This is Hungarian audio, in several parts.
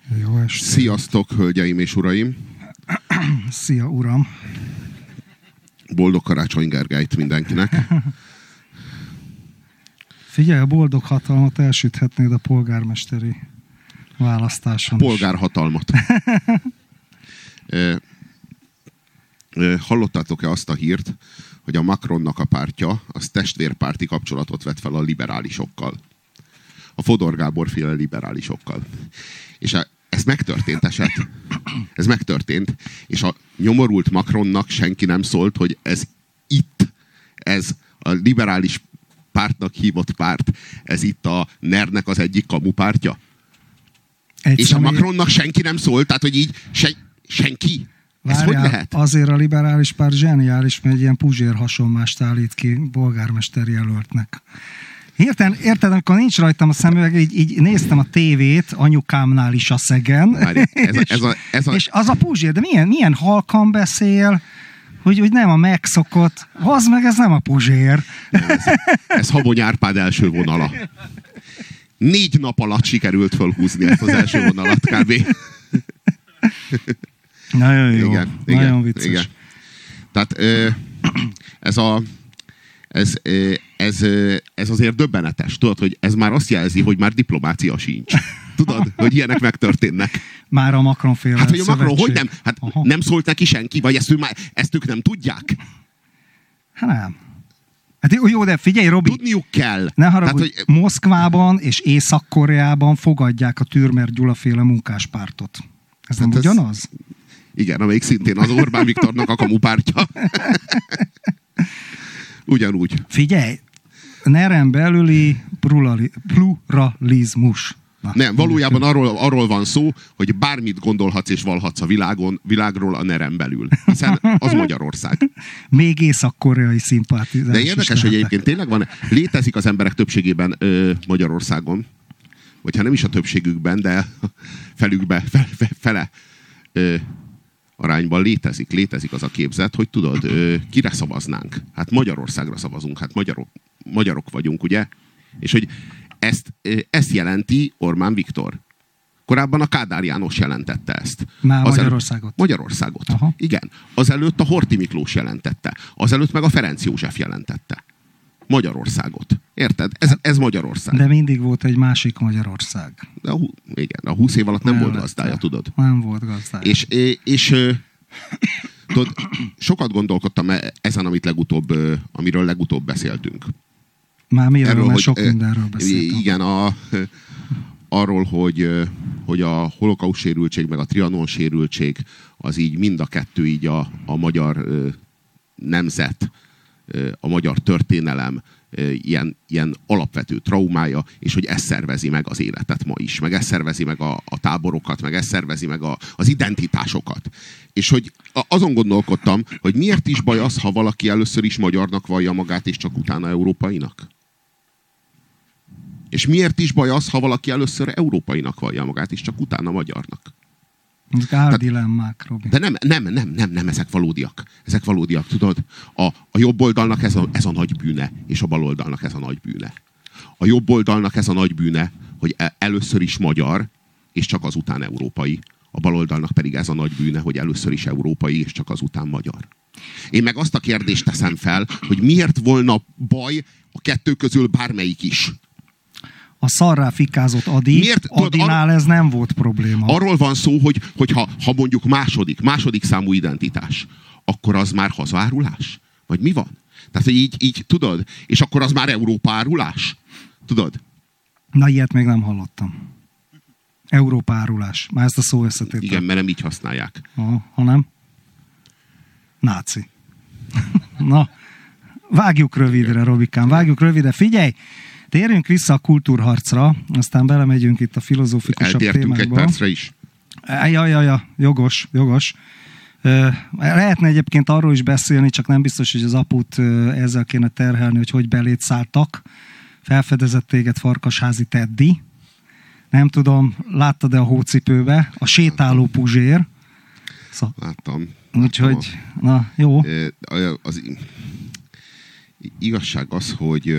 Jó estét. Sziasztok, hölgyeim és uraim! Szia, uram! Boldog Karácsony Gergelyt mindenkinek! Figyelj, a boldog hatalmat elsüthetnéd a polgármesteri választáson. Polgárhatalmat. Hallottátok-e azt a hírt, hogy a Macronnak a pártja az testvérpárti kapcsolatot vett fel a liberálisokkal? A Fodor Gábor féle liberálisokkal. És ez megtörtént eset. Ez megtörtént. És a nyomorult Macronnak senki nem szólt, hogy ez a liberális pártnak hívott párt, ez itt a NER-nek az egyik kamupártya. És a Macronnak senki nem szólt, tehát hogy így senki. Ez Várjál, hogy lehet? Azért a liberális párt zseniális, mert egy ilyen Puzsér hasonmást állít ki polgármester jelöltnek. Érted, amikor nincs rajtam a szemüveg, így néztem a tévét anyukámnál is a szegen, és az a Puzsér, de milyen halkan beszél, hogy nem a megszokott, az meg ez nem a Puzsér. Ez Habony Árpád első vonala. 4 nap alatt sikerült fölhúzni ezt az első vonalat kb. Nagyon jó, igen, nagyon vicces. Igen. Tehát ez azért döbbenetes. Tudod, hogy ez már azt jelzi, hogy már diplomácia sincs. Tudod, hogy ilyenek megtörténnek. Már a Macron-féle Hát, hogy a Macron, szövetség. hogy nem? Hát nem szólt neki senki, vagy ezt ők nem tudják? Hát nem. Hát jó, de figyelj, Robi. Tudniuk kell. Ne haragudj, hogy Moszkvában és Észak-Koreában fogadják a Türmer Gyula-féle munkáspártot. Ez nem ugyanaz? Igen, amelyik szintén az Orbán Viktornak a kamupártya. Ugyanúgy. Figyelj, NER-en belüli pluralizmus. Nem, valójában arról van szó, hogy bármit gondolhatsz és valhatsz a világról a NER-en belül. Hiszen az Magyarország. Még észak-koreai szimpátizás. De érdekes, hogy egyébként tényleg létezik az emberek többségében Magyarországon, vagy ha nem is a többségükben, de fele arányban létezik az a képzet, hogy tudod, kire szavaznánk? Hát Magyarországra szavazunk, hát magyarok vagyunk, ugye? És hogy ezt jelenti Orbán Viktor. Korábban a Kádár János jelentette ezt. Magyarországot. Magyarországot. Aha. Igen. Azelőtt a Horthy Miklós jelentette. Azelőtt meg a Ferenc József jelentette. Magyarországot. Érted? Ez Magyarország. De mindig volt egy másik Magyarország. De igen, a 20 év alatt nem volt gazdája, tudod? Nem volt gazdája. És tudod, sokat gondolkodtam ezen, amiről legutóbb beszéltünk. Már miről, erről, mert sok mindenről beszéltünk. Igen, arról, hogy a holokauszt sérültség meg a trianon sérültség az így mind a kettő így a magyar nemzet, a magyar történelem ilyen alapvető traumája, és hogy ez szervezi meg az életet ma is, meg ez szervezi meg a táborokat, meg ez szervezi meg az identitásokat. És hogy azon gondolkodtam, hogy miért is baj az, ha valaki először is magyarnak vallja magát, és csak utána európainak? És miért is baj az, ha valaki először európainak vallja magát, és csak utána magyarnak? Ezek árdilemmák, Robi. De nem, ezek valódiak. Ezek valódiak, tudod? A jobb oldalnak ez a nagy bűne, és a bal oldalnak ez a nagy bűne. A jobb oldalnak ez a nagy bűne, hogy először is magyar, és csak azután európai. A bal oldalnak pedig ez a nagy bűne, hogy először is európai, és csak azután magyar. Én meg azt a kérdést teszem fel, hogy miért volna baj a kettő közül bármelyik is. A szarrá fikázott Adinál ez nem volt probléma. Arról van szó, hogy ha mondjuk második számú identitás, akkor az már hazárulás? Vagy mi van? Tehát, hogy így tudod? És akkor az már Európa árulás? Tudod? Na, ilyet még nem hallottam. Európa árulás. Már ezt a szó összetétel. Igen, mert nem így használják. Hanem? Náci. Na, vágjuk rövidre, Robikám, vágjuk rövidre. Figyelj! Térjünk vissza a kultúrharcra, aztán belemegyünk itt a filozófikusabb témákba. Eltértünk egy percre is. Ja, jogos. Lehetne egyébként arról is beszélni, csak nem biztos, hogy az aput ezzel kéne terhelni, hogy belét szálltak. Felfedezett téged Farkasházi Teddy. Nem tudom, láttad-e a hócipőbe? A sétáló Puzsér. Láttam. Úgyhogy, na, jó. Az igazság az, hogy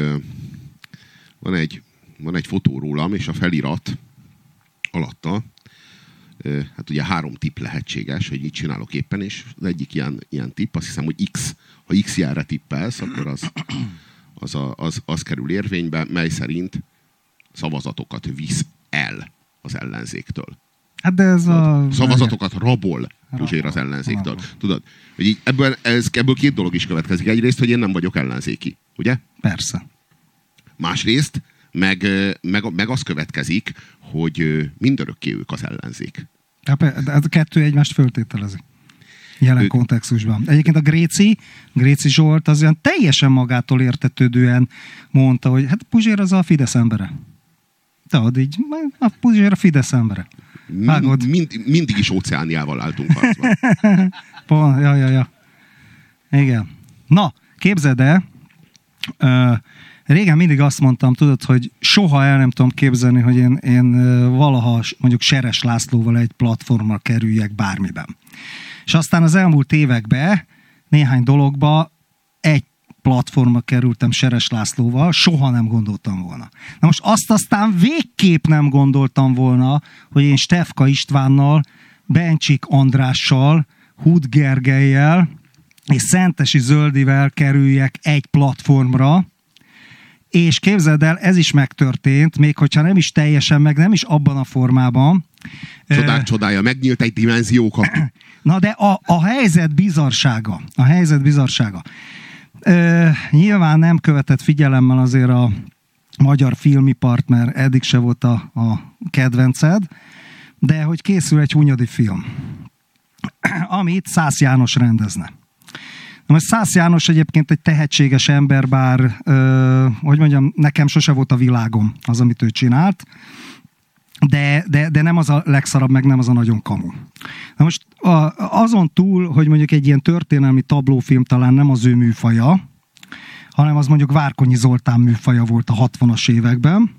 van egy fotó rólam, és a felirat alatta hát ugye 3 tipp lehetséges, hogy mit csinálok éppen, és az egyik ilyen tipp, azt hiszem, hogy X. Ha X jelre tippelsz, akkor az kerül érvénybe, mely szerint szavazatokat visz el az ellenzéktől. Hát de ez szavazatokat rabol Puzsér az ellenzéktől. Tudod, hogy így ebből 2 dolog is következik. Egyrészt, hogy én nem vagyok ellenzéki, ugye? Persze. Másrészt, meg az következik, hogy mindörökké ők az ellenzék. De ez a 2 egymást föltételezi. Jelen kontextusban. Egyébként a Gréci Zsolt az olyan teljesen magától értetődően mondta, hogy hát Puzsér az a Fidesz embere. Tudod, így, a Puzsér a Fidesz embere. Mindig is Óceániával álltunk harcban. Ja. Igen. Na, képzeld el, régen mindig azt mondtam, tudod, hogy soha el nem tudom képzelni, hogy én valaha mondjuk Seres Lászlóval egy platformra kerüljek bármiben. És aztán az elmúlt években néhány dologba egy platformra kerültem Seres Lászlóval, soha nem gondoltam volna. Na most azt aztán végképp nem gondoltam volna, hogy én Stefka Istvánnal, Bencsik Andrással, Hud Gergellyel és Szentesi Zöldivel kerüljek egy platformra, és képzeld el, ez is megtörtént, még hogyha nem is teljesen, meg nem is abban a formában. Csodák csodája, megnyílt egy dimenziókapu. Na de a helyzet bizarsága. Nyilván nem követett figyelemmel azért a magyar filmipart, mert eddig se volt a kedvenced, de hogy készül egy Hunyadi film, amit Szász János rendezne. Na most Szász János egyébként egy tehetséges ember, bár, hogy mondjam, nekem sose volt a világom az, amit ő csinált, de nem az a legszarabb, meg nem az a nagyon kamu. Na most azon túl, hogy mondjuk egy ilyen történelmi tablófilm talán nem az ő műfaja, hanem az mondjuk Várkonyi Zoltán műfaja volt a 60-as években,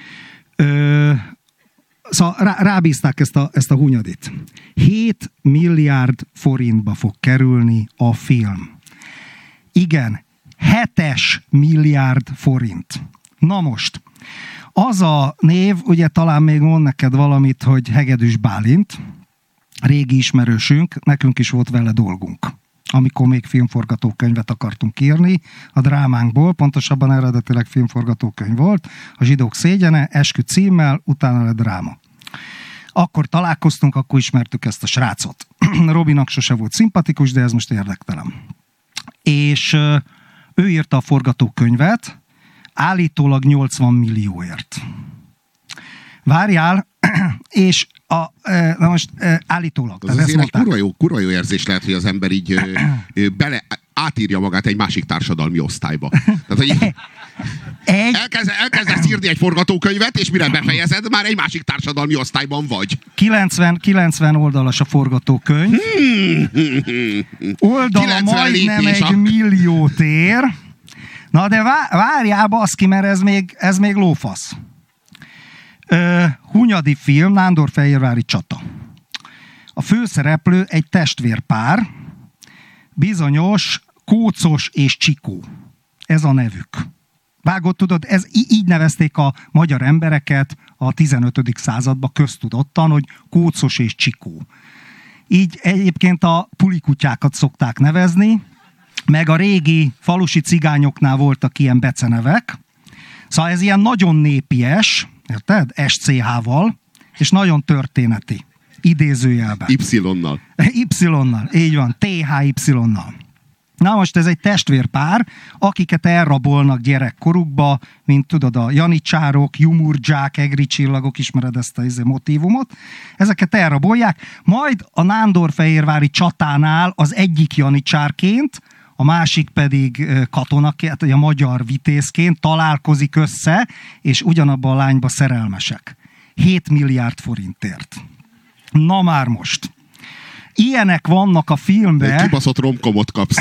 szóval rábízták ezt a Hunyadit. 7 milliárd forintba fog kerülni a film. Igen, 7 milliárd forint. Na most, az a név, ugye talán még mond neked valamit, hogy Hegedűs Bálint, régi ismerősünk, nekünk is volt vele dolgunk, amikor még filmforgatókönyvet akartunk írni a drámánkból, pontosabban eredetileg filmforgatókönyv volt, a Zsidók szégyene, eskü címmel, utána lett dráma. Akkor találkoztunk, akkor ismertük ezt a srácot. Robinak sose volt szimpatikus, de ez most érdektelen. És ő írta a forgatókönyvet, állítólag 80 millióért. Várjál, és na most állítólag. Az azért egy kurva jó érzés lehet, hogy az ember így átírja magát egy másik társadalmi osztályba. Tehát, hogy elkezdesz írni egy forgatókönyvet, és mire befejezed, már egy másik társadalmi osztályban vagy. 90 oldalas a forgatókönyv. Oldala majdnem 1 milliót ér. Na de várjál, baszki, mert ez még lófasz. Hunyadi film, Nándorfehérvári csata. A főszereplő egy testvérpár, bizonyos Kócos és Csikó. Ez a nevük. Vágod, tudod, így nevezték a magyar embereket a 15. században köztudottan, hogy Kócos és Csikó. Így egyébként a pulikutyákat szokták nevezni, meg a régi falusi cigányoknál voltak ilyen becenevek. Szóval ez ilyen nagyon népies, érted? SCH-val, és nagyon történeti. Idézőjelben. Y-nal. Y-nal, így van. THY-nal. Na most ez egy testvérpár, akiket elrabolnak gyerekkorukba, mint tudod, a janicsárok, jumurdzsák, egri csillagok, ismered ezt a motívumot. Ezeket elrabolják, majd a Nándorfehérvári csatánál az egyik janicsárként, a másik pedig katonaként, a magyar vitézként találkozik össze, és ugyanabban a lányba szerelmesek. 7 milliárd forintért. Na már most. Ilyenek vannak a filmben. Kibaszott romkomot kapsz.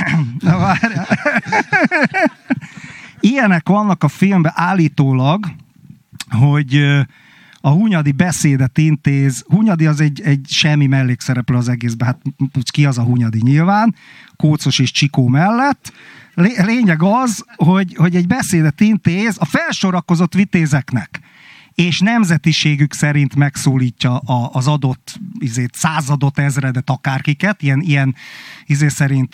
Ilyenek vannak a filmben állítólag, hogy a Hunyadi beszédet intéz. Hunyadi az egy semmi mellékszereplő az egészben. Hát ki az a Hunyadi nyilván? Kócos és Csikó mellett. Lényeg az, hogy egy beszédet intéz a felsorakozott vitézeknek, és nemzetiségük szerint megszólítja az adott századot, ezredet, akárkiket, ilyen szerint,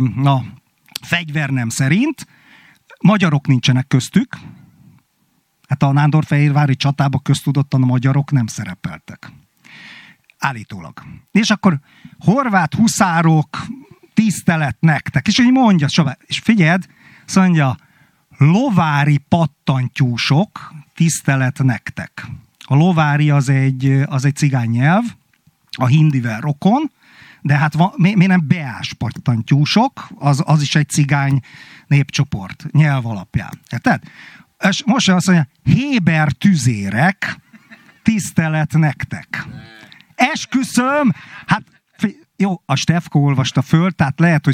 fegyvernem szerint. Magyarok nincsenek köztük. Hát a Nándorfehérvári csatában köztudottan a magyarok nem szerepeltek. Állítólag. És akkor horvát huszárok, tisztelet nektek. És így mondja, és figyeld, azt mondja, lovári pattantyúsok, tisztelet nektek. A lovári az egy cigány nyelv, a hindivel rokon, de hát miért nem beás pattantyúsok, az is egy cigány népcsoport, nyelv alapján. Érted? És most azt mondja, héber tüzérek, tisztelet nektek. Esküszöm, hát jó, a Stefko olvasta föl, tehát lehet,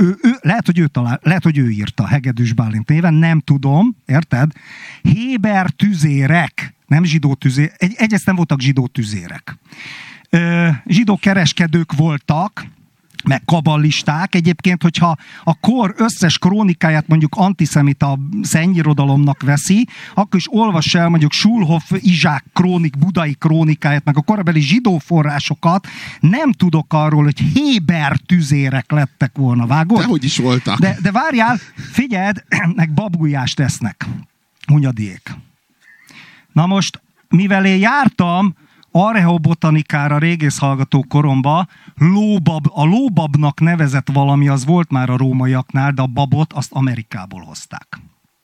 hogy ő írta Hegedűs Bálint néven, nem tudom, érted? Héber tüzérek, nem zsidó tüzérek, egyeztem voltak zsidó tüzérek. Zsidó kereskedők voltak, meg kaballisták. Egyébként, hogyha a kor összes krónikáját mondjuk antiszemita szennyirodalomnak veszi, akkor is olvass el mondjuk Schulhoff Izsák budai krónikáját, meg a korabeli zsidó forrásokat. Nem tudok arról, hogy héber tüzérek lettek volna, vágod? Dehogy is voltak. De várjál, figyeld, meg babgulyást esznek. Hunyadiék. Na most, mivel én jártam archeobotanikára régészhallgató koromba, a lóbabnak nevezett valami az volt már a rómaiaknál, de a babot azt Amerikából hozták.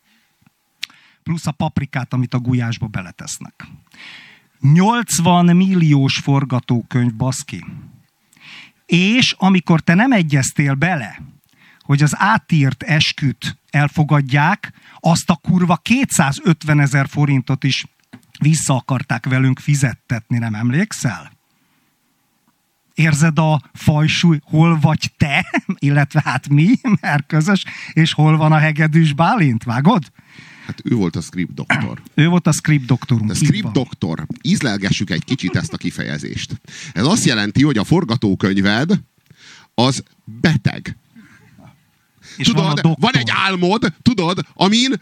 Plusz a paprikát, amit a gulyásba beletesznek. 80 milliós forgatókönyv, baszki. És amikor te nem egyeztél bele, hogy az átírt esküt elfogadják, azt a kurva 250 000 forintot is vissza akarták velünk fizettetni, nem emlékszel? Érzed a fajsúly, hol vagy te, illetve hát mi, mert közös, és hol van a Hegedűs Bálint, vágod? Hát ő volt a script doktor. Ő volt a script doktorunk. A script doktor. Ízlelgessük egy kicsit ezt a kifejezést. Ez azt jelenti, hogy a forgatókönyved az beteg. És tudod, van egy álmod, amin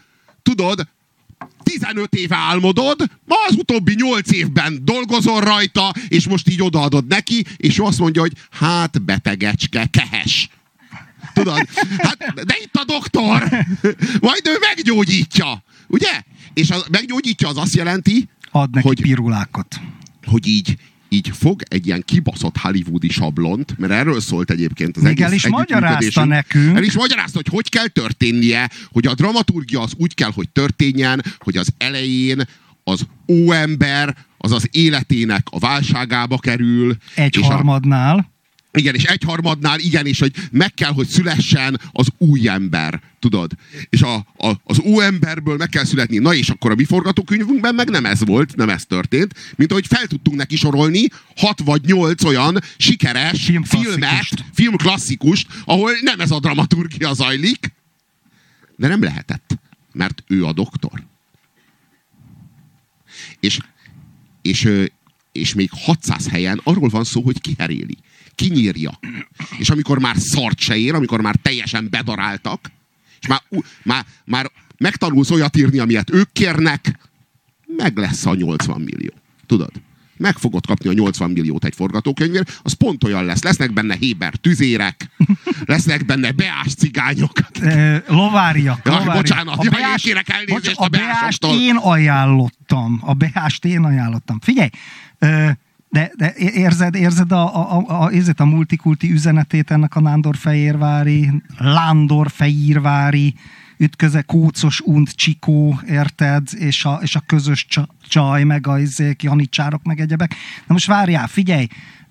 15 éve álmodod, ma az utóbbi 8 évben dolgozol rajta, és most így odaadod neki, és ő azt mondja, hogy hát betegecske, kehes. Tudod? Hát, de itt a doktor! Majd ő meggyógyítja. Ugye? És meggyógyítja az azt jelenti, ad neki pirulákot. Hogy így fog egy ilyen kibaszott hollywoodi sablont, mert erről szólt egyébként az egész együttműködésünk. El is magyarázta nekünk. El is magyarázta, hogy kell történnie, hogy a dramaturgia az úgy kell, hogy történjen, hogy az elején az óember az életének a válságába kerül. Egyharmadnál. Igen, és egyharmadnál, igen, és hogy meg kell, hogy szülessen az új ember, tudod? És az új emberből meg kell születni. Na és akkor a mi forgatókönyvünkben meg nem ez volt, nem ez történt, mint ahogy fel tudtunk neki sorolni 6 vagy 8 olyan sikeres filmklasszikust, ahol nem ez a dramaturgia zajlik, de nem lehetett, mert ő a doktor. És még 600 helyen arról van szó, hogy kiheréli. Kinyírja. És amikor már szart se ér, amikor már teljesen bedaráltak, és már megtanulsz olyat írni, amilyet ők kérnek, meg lesz a 80 millió. Tudod? Meg fogod kapni a 80 milliót egy forgatókönyvért, az pont olyan lesz. Lesznek benne héber tüzérek, lesznek benne beás cigányok. Lováriak. Bocsánat, én kérek elnézést a beásostól. A beást én ajánlottam. Figyelj! De érzed a multikulti üzenetét ennek a Nándorfehérvári ütköze, Kócos und Csikó, érted? És a közös csaj, meg a janicsárok, meg egyebek. Na most várjál, figyelj!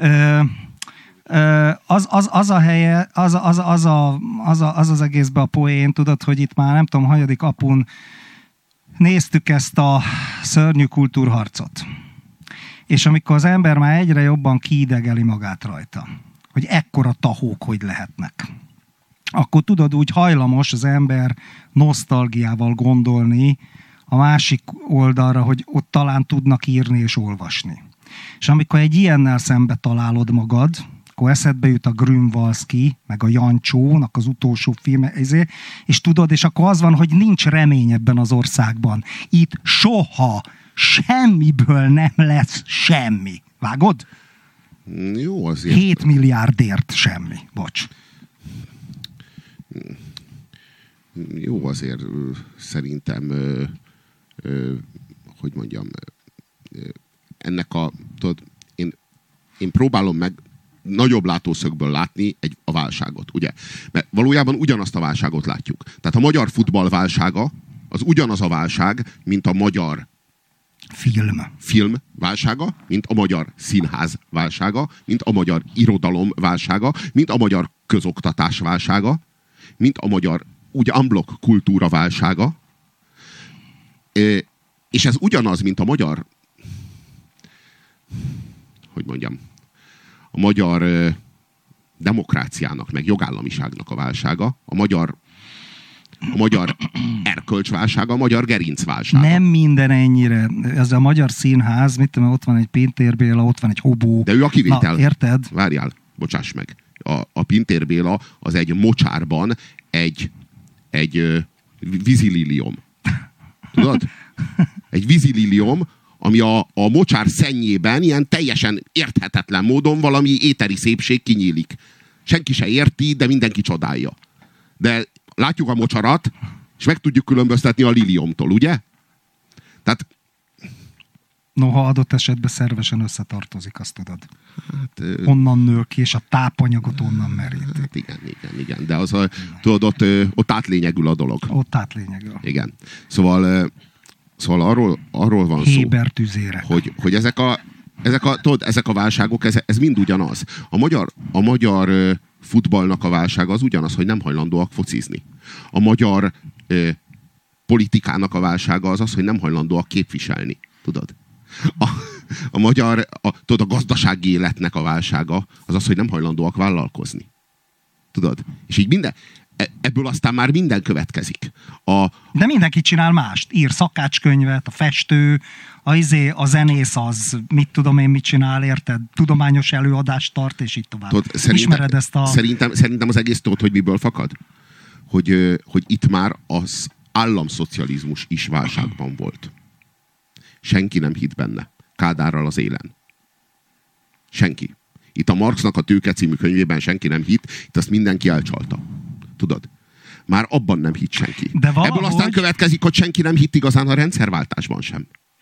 Az a helye, az egészben a poén, tudod, hogy itt már nem tudom, hanyadik apun néztük ezt a szörnyű kultúrharcot. És amikor az ember már egyre jobban kiidegeli magát rajta, hogy ekkora tahók hogy lehetnek, akkor tudod, úgy hajlamos az ember nosztalgiával gondolni a másik oldalra, hogy ott talán tudnak írni és olvasni. És amikor egy ilyennel szembe találod magad, akkor eszedbe jut a Grünwalski, meg a Jancsónak az utolsó filme, és tudod, és akkor az van, hogy nincs remény ebben az országban. Itt soha semmiből nem lesz semmi. Vágod? Jó, azért. 7 milliárdért semmi. Bocs. Jó, azért szerintem hogy mondjam, ennek tudod, én próbálom meg nagyobb látószögből látni a válságot, ugye? Mert valójában ugyanazt a válságot látjuk. Tehát a magyar futball válsága az ugyanaz a válság, mint a magyar film válsága, mint a magyar színház válsága, mint a magyar irodalom válsága, mint a magyar közoktatás válsága, mint a magyar úgy unblock kultúra válsága. És ez ugyanaz, mint a magyar, hogy mondjam, a magyar demokráciának, meg jogállamiságnak a válsága, a magyar erkölcsválsága, a magyar gerincválsága. Nem minden ennyire. Ez a magyar színház, mit tudom, ott van egy Pintér Béla, ott van egy Hobó. De ő a kivétel. Na, érted? Várjál, bocsáss meg. A Pintér Béla az egy mocsárban egy vízililium. Tudod? Egy vízililium, ami a mocsár szennyében ilyen teljesen érthetetlen módon valami éteri szépség kinyílik. Senki se érti, de mindenki csodálja. De látjuk a mocsarat, és meg tudjuk különböztetni a liliumtól, ugye? Tehát... Noha adott esetben szervesen összetartozik, azt tudod. Hát, onnan nő ki, és a tápanyagot onnan meríti. Hát igen. De az tudod, ott átlényegül a dolog. Ott átlényegül. Igen. Szóval arról van Héber tüzére. hogy ezek a válságok, ez mind ugyanaz. A magyar futballnak a válsága az ugyanaz, hogy nem hajlandóak focizni. A magyar politikának a válsága az, hogy nem hajlandóak képviselni. Tudod? A gazdasági életnek a válsága az, hogy nem hajlandóak vállalkozni. Tudod? És így ebből aztán már minden következik. De mindenki csinál mást. Ír szakácskönyvet, a festő, a zenész az, mit tudom én, mit csinál, érted? Tudományos előadást tart, és így tovább. Ismered ezt a... Szerintem az egész tudod, hogy miből fakad? Hogy itt már az államszocializmus is válságban volt. Senki nem hitt benne. Kádárral az élen. Senki. Itt a Marxnak a Tőke című könyvében senki nem hitt, itt azt mindenki elcsalta. Tudod? Már abban nem hitt senki. De valahogy... Ebből aztán következik, hogy senki nem hitt igazán a rendszerváltásban sem.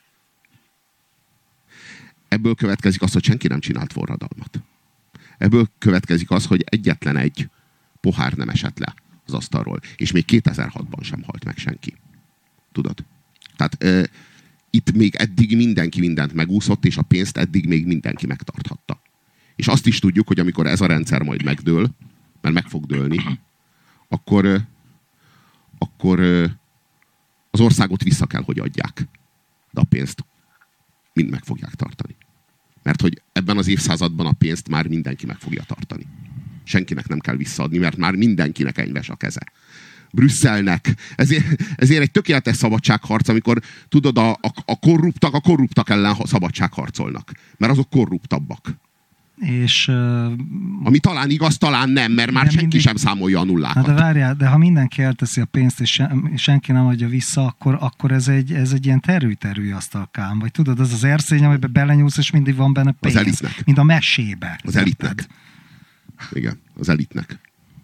Ebből következik az, hogy senki nem csinált forradalmat. Ebből következik az, hogy egyetlen egy pohár nem esett le az asztalról. És még 2006-ban sem halt meg senki. Tudod? Tehát itt még eddig mindenki mindent megúszott, és a pénzt eddig még mindenki megtarthatta. És azt is tudjuk, hogy amikor ez a rendszer majd megdől, mert meg fog dőlni, akkor az országot vissza kell, hogy adják. De a pénzt mind meg fogják tartani. Mert hogy ebben az évszázadban a pénzt már mindenki meg fogja tartani. Senkinek nem kell visszaadni, mert már mindenkinek enyves a keze. Brüsszelnek. Ezért egy tökéletes szabadságharc, amikor tudod, a korruptak ellen szabadságharcolnak. Mert azok korruptabbak. És, ami talán igaz, talán nem, mert már senki sem számolja a nullákat. De várjál, de ha mindenki elteszi a pénzt, és senki nem adja vissza, akkor ez egy ilyen terű asztalkám. Vagy tudod, az erszény, amiben belenyúlsz, és mindig van benne pénz. Az elitnek. Mint a mesébe. Az elitnek. Igen, az elitnek.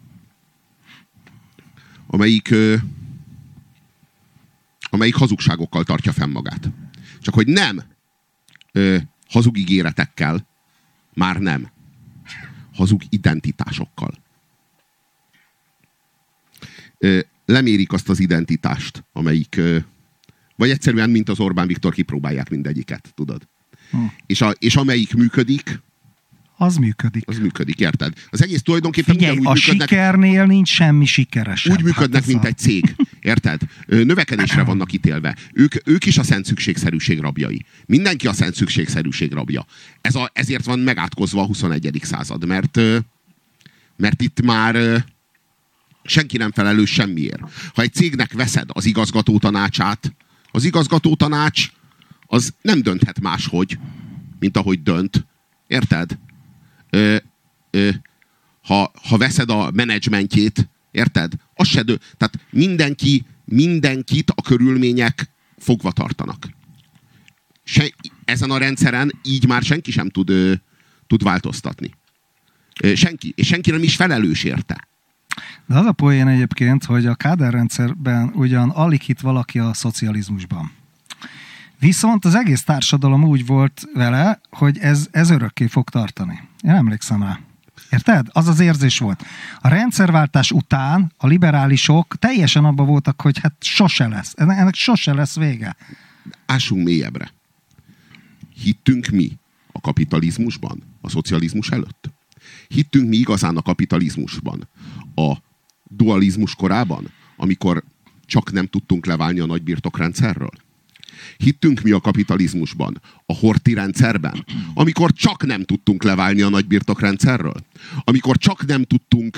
Amelyik hazugságokkal tartja fenn magát. Csak hogy nem hazug ígéretekkel, már nem. Hazug identitásokkal. Lemérik azt az identitást, amelyik vagy egyszerűen, mint az Orbán Viktor, kipróbálják mindegyiket, tudod? És amelyik működik, az működik. Az működik, érted? Az egész tulajdonképpen Figyelj, ugyanúgy működnek. A sikernél nincs semmi sikeresebb. Úgy működnek, mint egy cég. Érted? Növekedésre vannak ítélve. Ők is a szent szükségszerűség rabjai. Mindenki a szent szükségszerűség rabja. Ezért van megátkozva a 21. század. Mert itt már senki nem felelős semmiért. Ha egy cégnek veszed az igazgatótanácsát, az igazgatótanács az nem dönthet máshogy, mint ahogy dönt. Érted? Ha veszed a menedzsmentjét, érted? Az se tehát mindenkit a körülmények fogva tartanak. Ezen a rendszeren így már senki sem tud tud változtatni. Senki. És senki nem is felelős érte. De az a poén egyébként, hogy a Kádár rendszerben ugyan alig hitt valaki a szocializmusban. Viszont az egész társadalom úgy volt vele, hogy ez örökké fog tartani. Én emlékszem rá. Érted? Az az érzés volt. A rendszerváltás után a liberálisok teljesen abban voltak, hogy hát sose lesz. Ennek sose lesz vége. Ássunk mélyebbre. Hittünk mi a kapitalizmusban a szocializmus előtt? Hittünk mi igazán a kapitalizmusban a dualizmus korában, amikor csak nem tudtunk leválni a nagybirtokrendszerről? Hittünk mi a kapitalizmusban a horthy rendszerben, amikor csak nem tudtunk leválni a nagybirtokrendszerről? Amikor csak nem tudtunk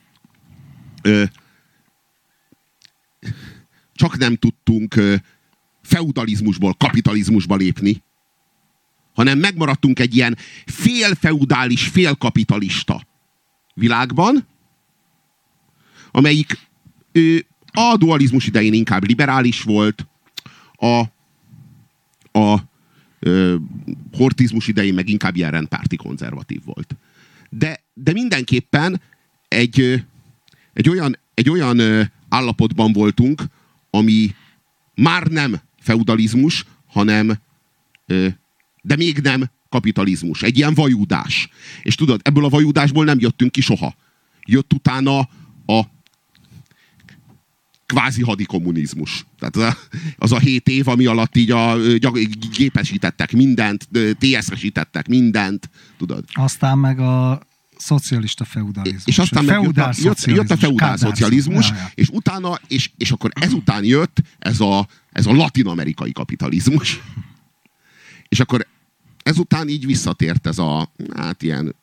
feudalizmusból kapitalizmusba lépni, hanem megmaradtunk egy ilyen félfeudális, félkapitalista világban, amelyik a dualizmus idején inkább liberális volt, a horthizmus idején meg inkább ilyen rendpárti konzervatív volt. De mindenképpen egy olyan állapotban voltunk, ami már nem feudalizmus, hanem de még nem kapitalizmus. Egy ilyen vajúdás. És tudod, ebből a vajúdásból nem jöttünk ki soha. Jött utána a kvázi hadikommunizmus. Tehát az a 7 év, ami alatt így gépesítettek mindent, TS-esítettek mindent, tudod. Aztán meg a szocialista feudalizmus. És aztán meg jött a feudál szocializmus, és utána, és akkor ezután jött ez a latin-amerikai kapitalizmus. És akkor ezután így visszatért ez a ilyen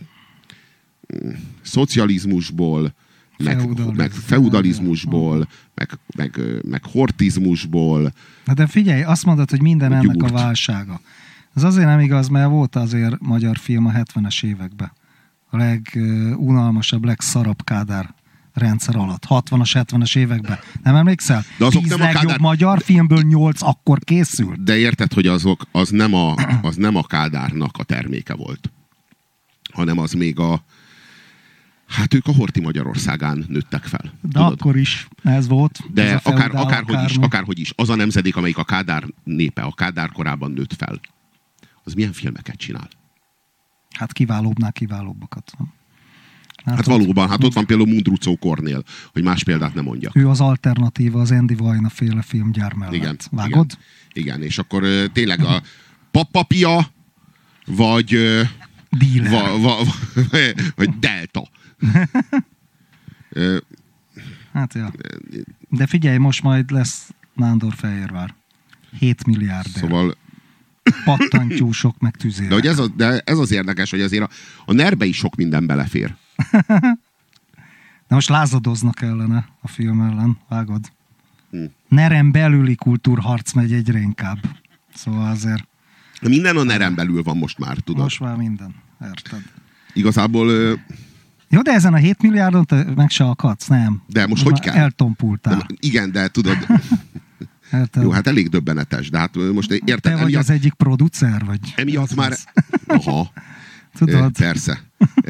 szocializmusból, meg feudalizmusból, meg horthizmusból. Na de figyelj, azt mondod, hogy minden ennek a válsága. Ez azért nem igaz, mert volt azért magyar film a 70-es években. A legunalmasabb, legszarabb Kádár rendszer alatt. 60-as, 70-es években. Nem emlékszel? De azok 10 nem legjobb Kádár... magyar filmből 8 akkor készült. De érted, hogy az nem a Kádárnak a terméke volt. Hanem az még hát ők a Horthy Magyarországán nőttek fel. De tudod? Akkor is ez volt. De ez akárhogy is. Az a nemzedék, amelyik a Kádár népe, a Kádár korában nőtt fel, az milyen filmeket csinál? Hát kiválóbbnál kiválóbbakat. Hát valóban, hát ott van például Mundruczó Kornél, hogy más példát nem mondjak. Ő az alternatíva az Andy Vajna féle filmgyár mellett. Igen, vágod? Igen, és akkor tényleg a Papapia, vagy vagy Delta. Hát ja. De figyelj, most majd lesz Nándorfehérvár. 7 milliárd. Szóval pattantyúsok meg tüzérek. De ez az érdekes, hogy azért a NER-be is sok minden belefér. De most lázadoznak ellene a film ellen, vágod? NER-en belüli kultúrharc megy egyre inkább. Szóval azért... Minden a NER-en belül van most már, tudod? Most már minden, érted. Igazából... Jó, de ezen a 7 milliárdon te meg se akadsz, nem? De most hogy kell? Eltompultál. Igen, de tudod... Érted? Jó, hát elég döbbenetes, de hát most érted... Te vagy az egyik producer, vagy? Emiatt már... Aha. Tudod? Persze.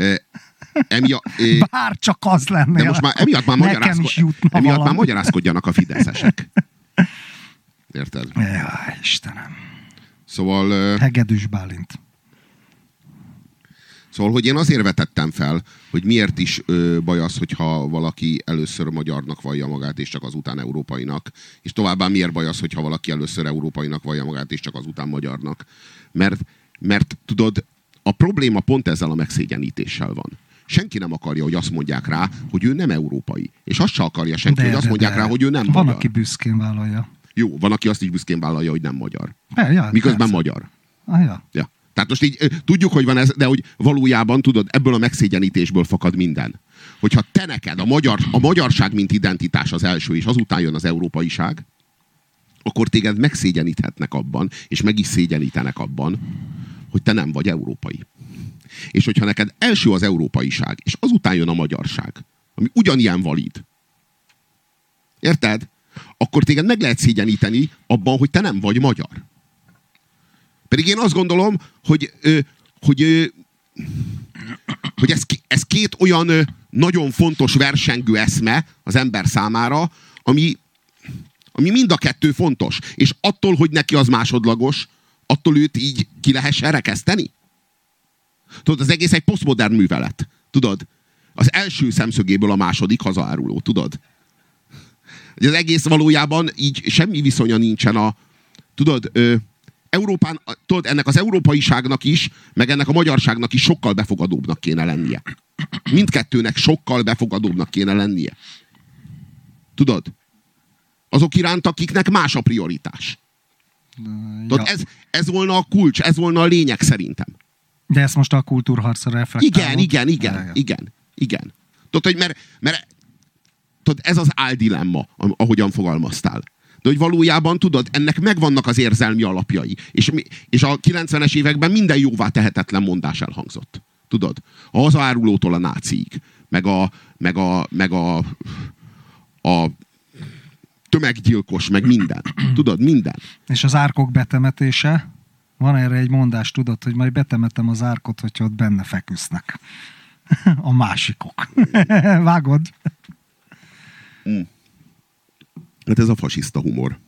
Bár csak az lenne. De most már emiatt már magyarázkodjanak a fideszesek. Érted? Jaj, Istenem. Szóval... Hegedűs Bálint. Szóval, hogy én azért vetettem fel, hogy miért is baj az, hogyha valaki először magyarnak vallja magát, és csak azután európainak. És továbbá miért baj az, hogyha valaki először európainak vallja magát, és csak azután magyarnak. Mert tudod, a probléma pont ezzel a megszégyenítéssel van. Senki nem akarja, hogy azt mondják rá, hogy ő nem európai. És azt se akarja senki, hogy azt mondják rá, hogy ő nem magyar. Van, aki büszkén vállalja. Jó, van, aki azt is büszkén vállalja, hogy nem magyar. Ja, miközben persze. magyar. Ja. Tehát most így tudjuk, hogy van ez, de hogy valójában, tudod, ebből a megszégyenítésből fakad minden. Hogyha te neked a magyarság, mint identitás az első, és azután jön az európaiság, akkor téged megszégyeníthetnek abban, és meg is szégyenítenek abban, hogy te nem vagy európai. És hogyha neked első az európaiság, és azután jön a magyarság, ami ugyanilyen valid, érted? Akkor téged meg lehet szégyeníteni abban, hogy te nem vagy magyar. Pedig én azt gondolom, hogy hogy ez két olyan nagyon fontos versengő eszme az ember számára, ami mind a kettő fontos. És attól, hogy neki az másodlagos, attól őt így ki lehessen rekeszteni? Tudod, az egész egy posztmodern művelet. Tudod? Az első szemszögéből a második hazaáruló. Tudod? Az egész valójában így semmi viszonya nincsen tudod, Európán, tudod, ennek az európaiságnak is, meg ennek a magyarságnak is sokkal befogadóbbnak kéne lennie. Mindkettőnek sokkal befogadóbbnak kéne lennie. Tudod? Azok iránt, akiknek más a prioritás. Tudod, ez volna a kulcs, ez volna a lényeg szerintem. De ezt most a kultúrharcra reflektálod? Igen. Tudod, hogy mert tudod, ez az áldilemma, ahogyan fogalmaztál. De hogy valójában, tudod, ennek megvannak az érzelmi alapjai. És a 90-es években minden jóvá tehetetlen mondás elhangzott. Tudod? A hazaárulótól a náciig. Meg a tömeggyilkos, meg minden. Tudod, minden. És az árkok betemetése? Van erre egy mondás, tudod, hogy majd betemetem az árkot, hogyha ott benne feküsznek. A másikok. Vágod? Hát ez a fasiszta humor.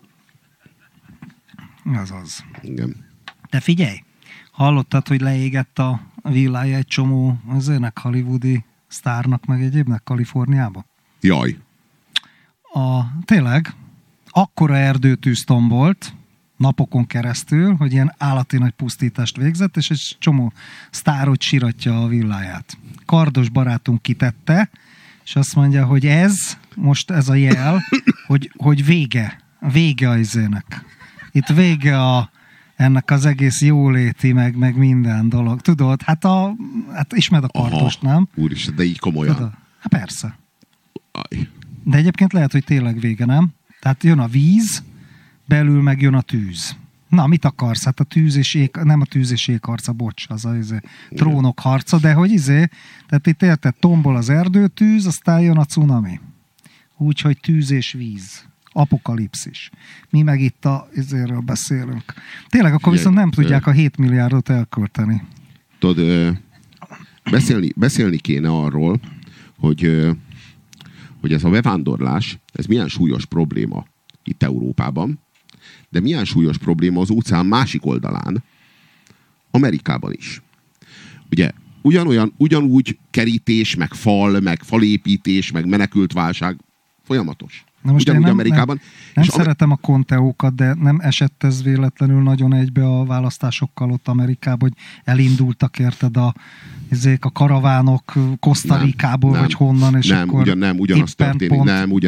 Azaz. Igen. De figyelj, hallottad, hogy leégett a villája egy csomó azének hollywoodi sztárnak, meg egyébnek Kaliforniába? Jaj. Tényleg, akkora erdőtűz tombolt napokon keresztül, hogy ilyen állati nagy pusztítást végzett, és egy csomó sztár hogy siratja a villáját. Kardos barátunk kitette, és azt mondja, hogy ez a jel, hogy vége a izének. Itt vége ennek az egész jóléti, meg minden dolog. Tudod, hát ismered a Kardost, nem? Úristen, de így komolyan. Tudod? Hát persze. Aj. De egyébként lehet, hogy tényleg vége, nem? Tehát jön a víz, belül meg jön a tűz. Na, mit akarsz? Hát a tűz és nem a tűz és harca, bocs, az a trónok harca, de hogy tehát itt érted, tombol az erdőtűz, aztán jön a cunami. Úgyhogy tűz és víz. Apokalipszis. Mi meg itt ezerről beszélünk. Tényleg akkor viszont nem tudják a 7 milliárdot elkölteni. Tudod, beszélni kéne arról, hogy ez a bevándorlás, ez milyen súlyos probléma itt Európában, de milyen súlyos probléma az óceán másik oldalán, Amerikában is. Ugye, ugyanúgy kerítés, meg fal, meg falépítés, meg menekültválság folyamatos. Na most ugyanúgy én Amerikában. Nem szeretem a konteókat, de nem esett ez véletlenül nagyon egybe a választásokkal ott Amerikában, hogy elindultak, érted, a karavánok Kosztarikából, vagy honnan, és akkor nem ugyanaz történik.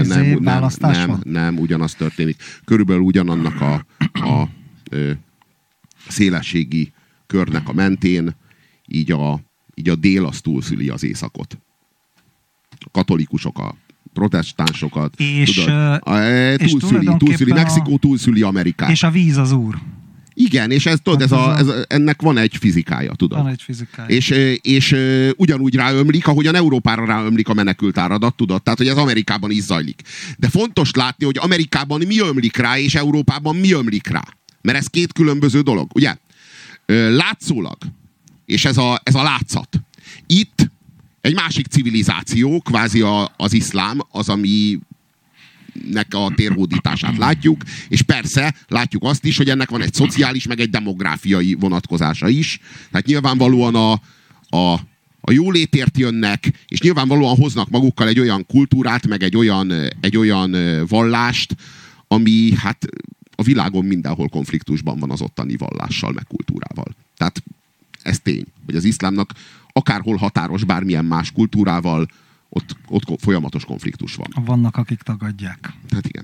Nem ugyanaz történik. Körülbelül ugyanannak a szélességi körnek a mentén így a dél az túlszüli az északot. A katolikusok a protestánsokat. És túlszüli Mexikó, túlszüli Amerikát. És a víz az úr. Igen, és ennek van egy fizikája, tudod. Van egy fizikája. És ugyanúgy ráömlik, ahogyan Európára ráömlik a menekült áradat, tudod. Tehát, hogy ez Amerikában is zajlik. De fontos látni, hogy Amerikában mi ömlik rá, és Európában mi ömlik rá. Mert ez két különböző dolog, ugye? Látszólag, és ez a látszat. Itt egy másik civilizáció, kvázi az iszlám, az, aminek a térhódítását látjuk, és persze látjuk azt is, hogy ennek van egy szociális, meg egy demográfiai vonatkozása is. Tehát nyilvánvalóan a jólétért jönnek, és nyilvánvalóan hoznak magukkal egy olyan kultúrát, meg egy olyan vallást, ami hát a világon mindenhol konfliktusban van az ottani vallással, meg kultúrával. Tehát ez tény, hogy az iszlámnak akárhol határos bármilyen más kultúrával, ott folyamatos konfliktus van. Vannak, akik tagadják. Hát igen.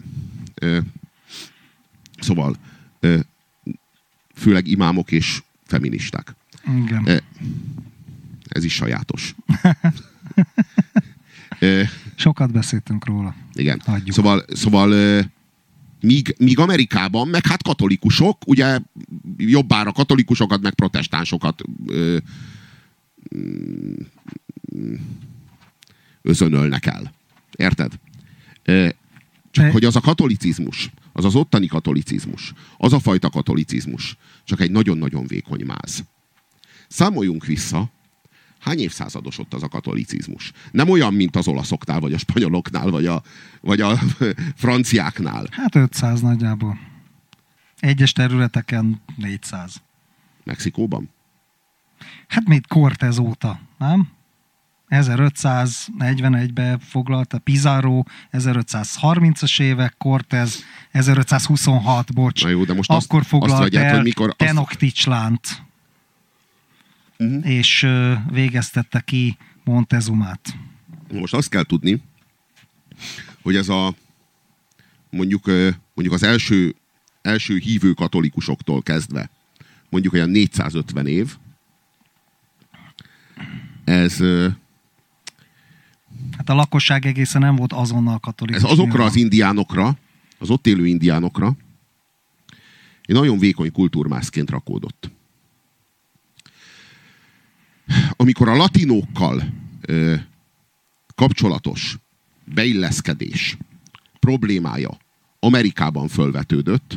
Szóval főleg imámok és feministák. Igen. Ez is sajátos. Sokat beszéltünk róla. Igen. Hagyjuk. Szóval míg Amerikában, meg hát katolikusok, ugye jobbára katolikusokat, meg protestánsokat özönölnek el. Érted? Csak hogy az a katolicizmus, az ottani katolicizmus, az a fajta katolicizmus, csak egy nagyon-nagyon vékony máz. Számoljunk vissza, hány évszázadosott az a katolicizmus? Nem olyan, mint az olaszoknál, vagy a spanyoloknál, vagy a franciáknál. Hát 500 nagyjából. Egyes területeken 400. Mexikóban? Hát még Cortez óta, nem? 1541-ben foglalta Pizarro, 1530-as évek, Cortez 1526, bocs. Na jó, de most akkor foglalt el hogy mikor Tenochtitlant, és végeztette ki Montezumát. Most azt kell tudni, hogy ez a mondjuk az első hívő katolikusoktól kezdve, mondjuk olyan 450 év, ez... Hát a lakosság egészen nem volt azonnal katolikus. Ez azokra az indiánokra, az ott élő indiánokra egy nagyon vékony kultúrmászként rakódott. Amikor a latinókkal kapcsolatos beilleszkedés problémája Amerikában fölvetődött,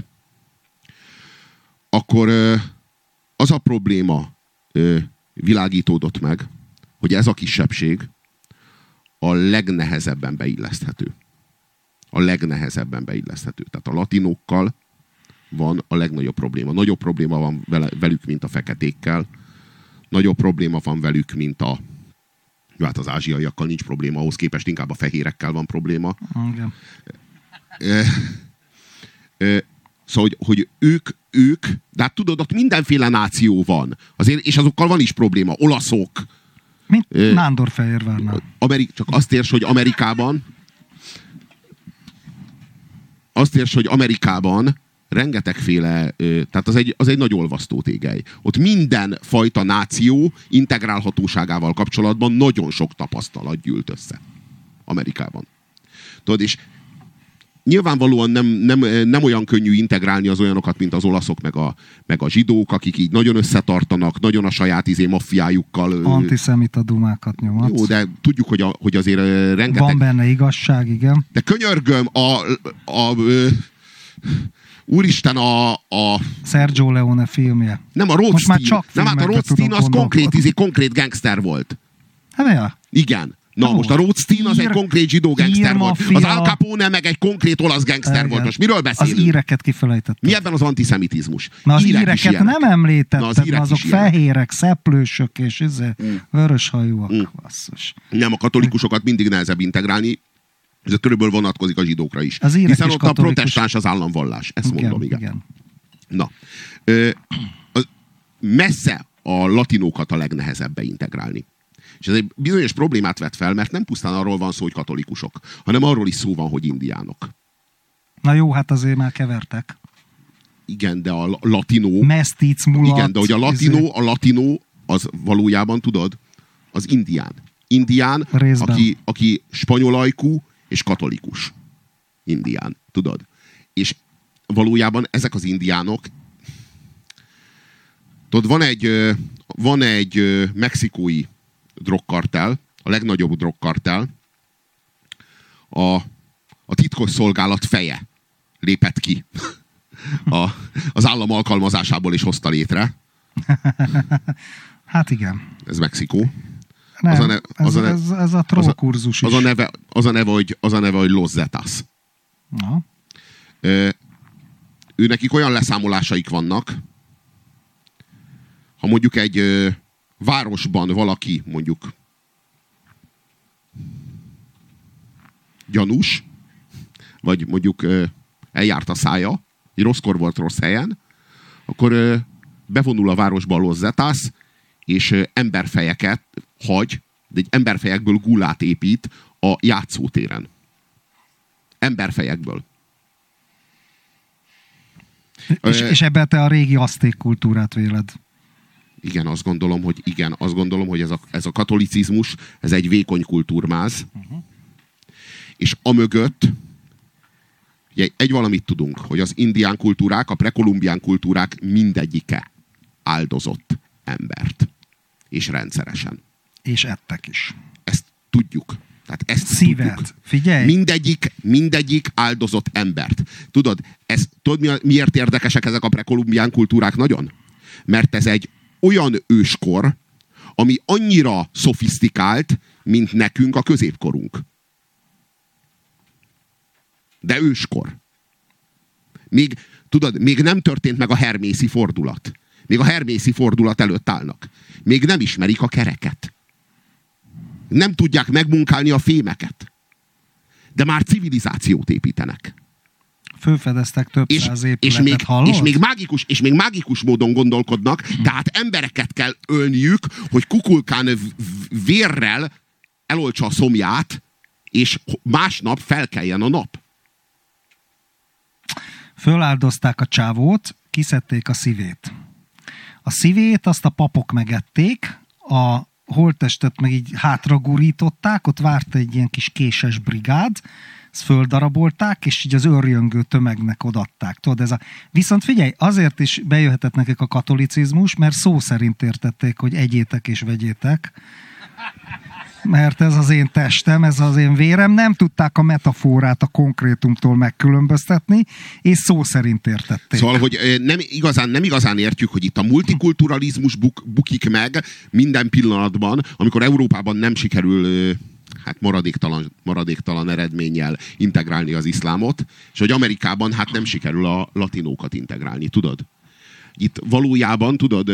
akkor az a probléma világítódott meg, hogy ez a kisebbség a legnehezebben beilleszthető. A legnehezebben beilleszthető. Tehát a latinókkal van a legnagyobb probléma. Nagyobb probléma van velük, mint a feketékkel. Nagyobb probléma van velük, mint hát az ázsiaiakkal nincs probléma, ahhoz képest inkább a fehérekkel van probléma. Igen. Szóval, hogy ők, de hát tudod, ott mindenféle náció van. Azért, és azokkal van is probléma. Olaszok. Mint Nándorfehérvárnál. Csak azt érts, hogy Amerikában rengetegféle, tehát az egy nagy olvasztó tégely. Ott minden fajta náció integrálhatóságával kapcsolatban nagyon sok tapasztalat gyűlt össze. Amerikában. Tudod, és nyilvánvalóan nem olyan könnyű integrálni az olyanokat, mint az olaszok, meg a zsidók, akik így nagyon összetartanak, nagyon a saját maffiájukkal. Antiszemita dumákat nyomat. Jó, de tudjuk, hogy azért rengeteg... Van benne igazság, igen. De könyörgöm, úristen, Sergio Leone filmje. Nem a Rothstein. Nem, hát a Rothstein az konkrét gangster volt. Hát ja. Igen. Na, most a Rothstein az egy konkrét zsidó gangster volt. Az Al Capone meg egy konkrét olasz gangster volt. Most miről beszélünk? Az íreket kifelejtettem. Mi ebben az antiszemitizmus? Na, az íreket nem említetted, azok fehérek, szeplősök és vöröshajúak. Nem, a katolikusokat mindig nehezebb integrálni. Ez körülbelül vonatkozik a zsidókra is. Hiszen ott a protestáns az államvallás. Ezt mondom, igen. Na, messze a latinókat a legnehezebb beintegrálni. És ez egy bizonyos problémát vet fel, mert nem pusztán arról van szó, hogy katolikusok, hanem arról is szó van, hogy indiánok. Na jó, hát azért már kevertek. Igen, de a latinó... Mesztic, mulat... Igen, de hogy a latinó az valójában, tudod, az indián, aki spanyolajkú és katolikus indián, tudod. És valójában ezek az indiánok, tudod, van egy mexikói drogkartel, a legnagyobb drogkartel, a titkos szolgálat feje lépett ki az állam alkalmazásából és hozta létre. Hát igen. Ez Mexikó. Nem, ez a trollkurzus is. Az a neve, hogy Los Zetas. Na. Nekik olyan leszámolásaik vannak, ha mondjuk egy városban valaki mondjuk gyanús, vagy mondjuk eljárt a szája, egy rosszkor volt rossz helyen, akkor bevonul a városba a Los Zetas, és emberfejeket hagy, de egy emberfejekből gullát épít a játszótéren. Emberfejekből. És ebben te a régi azték kultúrát véled. Igen, azt gondolom, hogy ez a katolicizmus, ez egy vékony kultúrmáz. És amögött egy valamit tudunk, hogy az indián kultúrák, a prekolumbián kultúrák mindegyike áldozott embert. És rendszeresen. És ettek is. Ezt tudjuk. Tehát ezt szívet. Tudjuk. Figyelj! Mindegyik áldozott embert. Tudod miért érdekesek ezek a prekolumbián kultúrák nagyon? Mert ez egy olyan őskor, ami annyira szofisztikált, mint nekünk a középkorunk. De őskor. Még nem történt meg a hermészi fordulat. Még a hermészi fordulat előtt állnak. Még nem ismerik a kereket. Nem tudják megmunkálni a fémeket. De már civilizációt építenek. Fölfedeztek több száz épületet, hallod? És még mágikus módon gondolkodnak, tehát embereket kell ölniük, hogy kukulkán vérrel eloltsa a szomját, és másnap felkeljen a nap. Föláldozták a csávót, kiszedték a szívét. A szívét azt a papok megették, a holttestet meg így hátragurították, ott várt egy ilyen kis késes brigád, ezt földarabolták, és így az őrjöngő tömegnek odatták. Tudod, Viszont figyelj, azért is bejöhetett nekik a katolicizmus, mert szó szerint értették, hogy egyétek és vegyétek. Mert ez az én testem, ez az én vérem. Nem tudták a metaforát a konkrétumtól megkülönböztetni, és szó szerint értették. Szóval, hogy nem igazán értjük, hogy itt a multikulturalizmus bukik meg minden pillanatban, amikor Európában nem sikerül maradéktalan eredménnyel integrálni az iszlámot, és hogy Amerikában nem sikerül a latinókat integrálni, tudod? Itt valójában, tudod,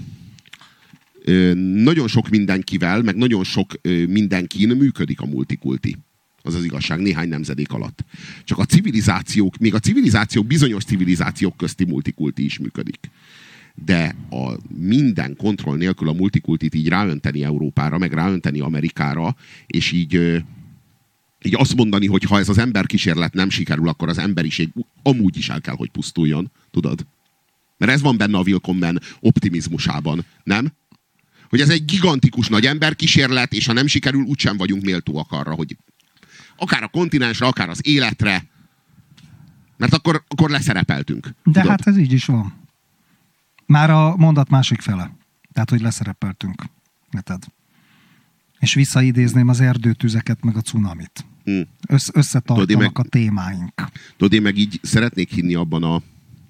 nagyon sok mindenkivel, meg nagyon sok mindenkin működik a multikulti. Az az igazság, néhány nemzedék alatt. Csak a civilizációk, még a civilizációk, bizonyos civilizációk közti multikulti is működik. De a minden kontroll nélkül a multikultit így ráönteni Európára, meg ráönteni Amerikára, és így azt mondani, hogy ha ez az emberkísérlet nem sikerül, akkor az emberiség amúgy is el kell, hogy pusztuljon. Tudod? Mert ez van benne a Willkommen optimizmusában, nem? Hogy ez egy gigantikus nagy emberkísérlet, és ha nem sikerül, úgysem vagyunk méltóak arra, hogy akár a kontinensre, akár az életre, mert akkor leszerepeltünk. De tudod? Hát ez így is van. Már a mondat másik fele. Tehát, hogy leszerepeltünk. Érted? És visszaidézném az erdőtüzeket, meg a cunamit. Összetartanak a témáink. Tudod, én meg így szeretnék hinni abban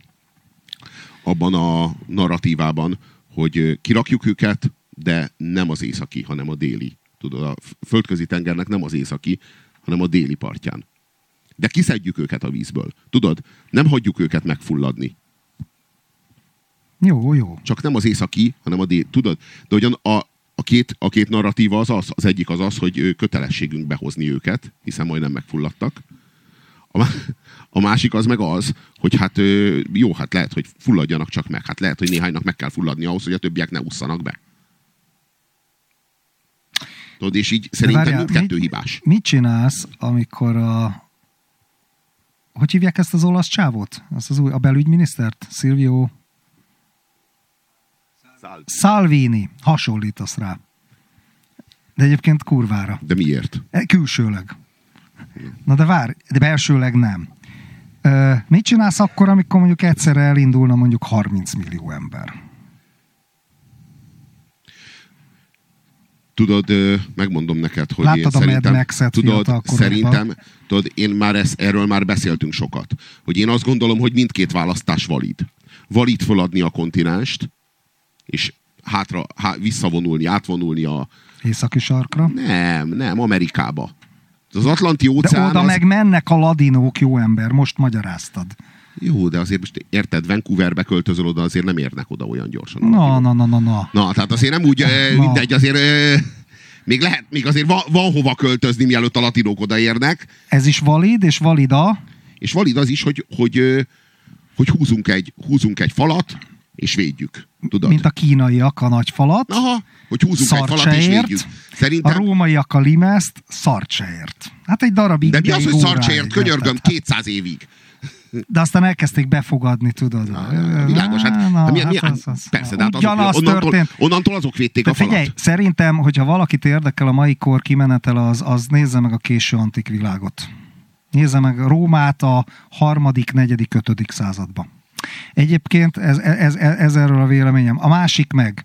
a narratívában, hogy kirakjuk őket, de nem az északi, hanem a déli. Tudod, a földközi tengernek nem az északi, hanem a déli partján. De kiszedjük őket a vízből. Tudod, nem hagyjuk őket megfulladni. Jó. Csak nem az északi, hanem a déli. Tudod, de ugyan a két narratíva az egyik az, hogy kötelességünk behozni őket, hiszen majdnem megfulladtak. A másik az meg az, hogy lehet, hogy fulladjanak csak meg. Hát lehet, hogy néhánynak meg kell fulladni ahhoz, hogy a többiek ne usszanak be. Tudod, és így szerintem mindkettő hibás. Mit csinálsz, amikor hogy hívják ezt az olasz csávót? A belügyminisztert? Silvio Salvini. Hasonlítasz rá. De egyébként kurvára. De miért? Külsőleg. Na de várj, de belsőleg nem. Mit csinálsz akkor, amikor mondjuk egyszerre elindulna mondjuk 30 millió ember? Tudod, megmondom neked, hogy láttad erről már beszéltünk sokat. Hogy én azt gondolom, hogy mindkét választás valid. Valid feladni a kontinenst, és visszavonulni, átvonulni a... északi sarkra? Nem, Amerikába. Az Atlanti óceán... De oda meg mennek a ladinók, jó ember, most magyaráztad. Jó, de azért most érted, Vancouverbe költözöl oda, azért nem érnek oda olyan gyorsan. Na, tehát azért nem úgy, mindegy, azért még azért van hova költözni, mielőtt a latinók odaérnek. Ez is valid, és valida. És valid az is, hogy húzunk egy falat, és védjük. Tudod? Mint a kínaiak a nagy falat. Aha, hogy húzunk egy falat, és védjük. Szerintem... A rómaiak a limezt, szart se ért. Hát egy darabig. De mi az, hogy szart se ért, könyörgöm, 200 évig. De aztán elkezdték befogadni, tudod. Világos, persze, de onnantól azok védték a falat. Figyelj, szerintem, hogyha valakit érdekel a mai kor kimenetel, az nézze meg a késő antik világot. Nézze meg Rómát a 3., 4., 5. században. Egyébként ez erről a véleményem. A másik meg,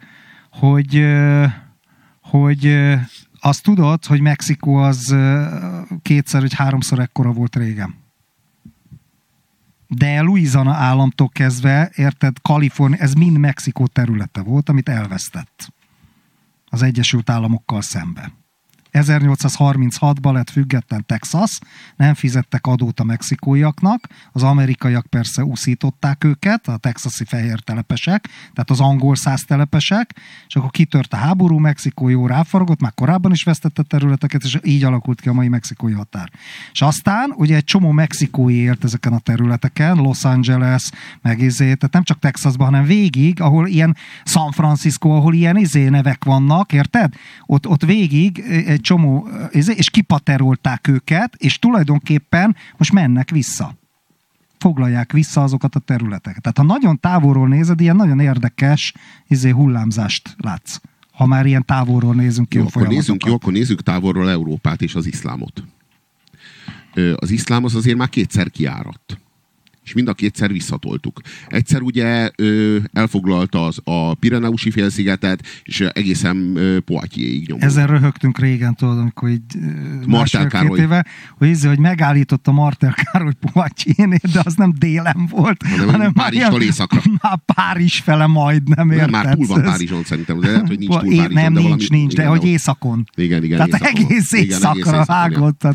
hogy azt tudod, hogy Mexikó az 2-3-szor ekkora volt régen. De Louisiana államtól kezdve, érted, Kalifornia, ez mind Mexikó területe volt, amit elvesztett az Egyesült Államokkal szembe. 1836-ban lett független Texas, nem fizettek adót a mexikóiaknak, az amerikaiak persze úszították őket, a texasi fehér telepesek, tehát az angol száz telepesek, és akkor kitört a háború, Mexikó jó ráfaragott, már korábban is vesztette területeket, és így alakult ki a mai mexikói határ. És aztán ugye egy csomó mexikói élt ezeken a területeken, Los Angeles, tehát nem csak Texasban, hanem végig, ahol ilyen San Francisco, ahol ilyen nevek vannak, érted? Ott végig egy csomó, és kipaterolták őket, és tulajdonképpen most mennek vissza. Foglalják vissza azokat a területeket. Tehát ha nagyon távolról nézed, ilyen nagyon érdekes hullámzást látsz. Ha már ilyen távolról nézünk ki a folyamatokat. Akkor nézzük távolról Európát és az iszlámot. Az iszlám az azért már kétszer kiáradt. És mind a kétszer visszatoltuk. Egyszer ugye elfoglalta a Pireneusi félszigetet, és egészen Poitiéig nyomult. Ezen röhögtünk régen, tudod, amikor így Martel Károly. Éve, hogy megállította Martel Károly Poitiénél, de az nem délen volt, hanem Párizstól északra. Már Párizs fele majdnem, érted? Már túl van Párizson szerintem. De lehet, hogy nincs túl Párizson. Nem, de nincs, igen, de hogy északon. Igen, tehát egész északra vágott.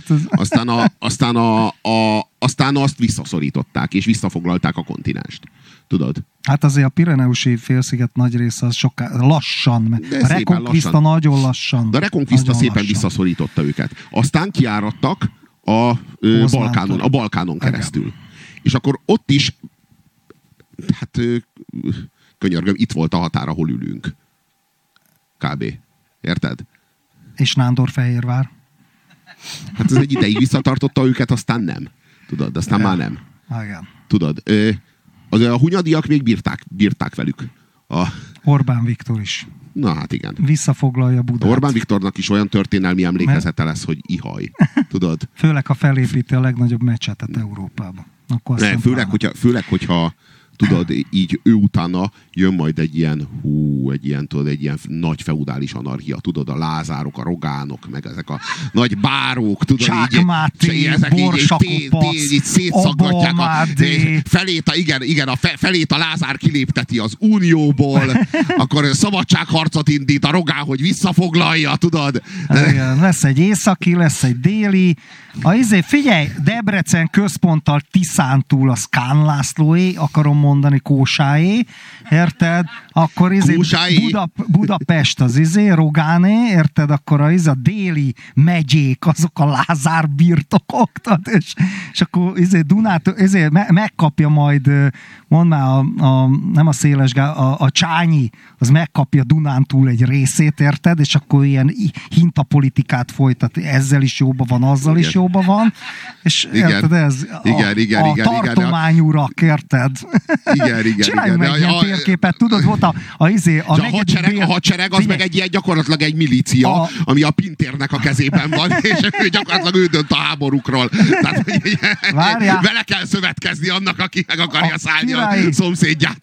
Aztán azt visszaszorították, és visszafoglalták a kontinenst. Tudod? Hát azért a Pireneusi félsziget nagy része az lassan. A Reconquista nagyon lassan. De a Reconquista szépen visszaszorította őket. Aztán kiáradtak a Balkánon keresztül. Igen. És akkor ott is, hát könyörgöm, itt volt a határ, ahol ülünk. Kb. Érted? És Nándorfehérvár. Hát ez egy ideig visszatartotta őket, aztán nem. Tudod, aztán már nem. Igen. Tudod, a hunyadiak még bírták velük. Orbán Viktor is. Na hát igen. Visszafoglalja Budát. Orbán Viktornak is olyan történelmi emlékezete lesz, hogy ihaj. Tudod? Főleg, ha felépíti a legnagyobb meccsetet Európában. Főleg, hogyha tudod, így ő utána jön majd egy ilyen nagy feudális anarchia, tudod, a Lázárok, a Rogánok, meg ezek a nagy bárók, tudod, Csák Máté, Borsakopasz, így szétszaggatják felét a Lázár kilépteti az Unióból, akkor szabadságharcot indít a Rogán, hogy visszafoglalja, tudod. Igen, lesz egy északi, lesz egy déli. Figyelj, Debrecen központtal Tiszántúl az Kán Lászlóé, akarom mondani Kósáé, érted? Akkor Budapest az Rogáné, érted? Akkor a déli megyék, azok a Lázár birtokok, és akkor Dunát megkapja majd, mondd már, nem a Szélesgál, a Csányi, az megkapja Dunántúl egy részét, érted? És akkor ilyen hintapolitikát folytat, ezzel is jóban van, azzal is jóban van, és érted, ez a tartományurak, érted? Igen. Csináljunk meg ilyen térképet, tudod, volt a hadsereg az meg egy ilyen gyakorlatilag egy milícia, ami a Pintérnek a kezében van, és ő gyakorlatilag ő dönt a háborúkról. Tehát vele kell szövetkezni annak, aki meg akarja szállni a szomszédját.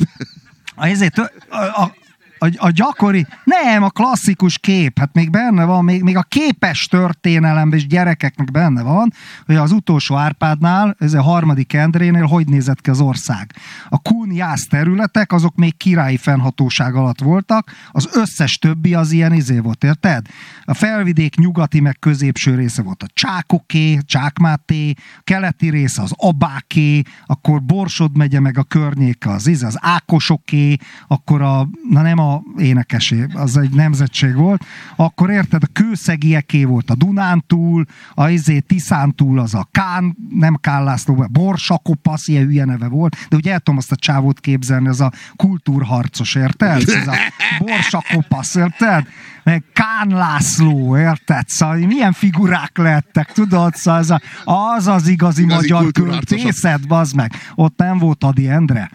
A gyakori, nem, a klasszikus kép, hát még benne van, még a képes történelemben és gyerekeknek benne van, hogy az utolsó Árpádnál, ez a harmadik Endrénél hogy nézett ki az ország. A kun-jász területek, azok még királyi fennhatóság alatt voltak, az összes többi az ilyen volt, érted? A felvidék nyugati meg középső része volt a Csákoké, Csákmáté, keleti része az Abáké, akkor Borsod megye meg a környéke az Ákosoké, akkor nem a énekesé, az egy nemzetség volt, akkor érted, a kőszegieké volt a Dunántúl, a Tiszántúl az a Kán, nem Kán László, Borsakopasz, ilyen hülye neve volt, de ugye el tudom azt a csávót képzelni, az a kultúrharcos, érted? Ez a Borsakopasz, érted? Meg Kán László, érted? Szóval milyen figurák lettek, tudod? Szóval az igazi magyar költészet, bazd meg. Ott nem volt Ady Endre.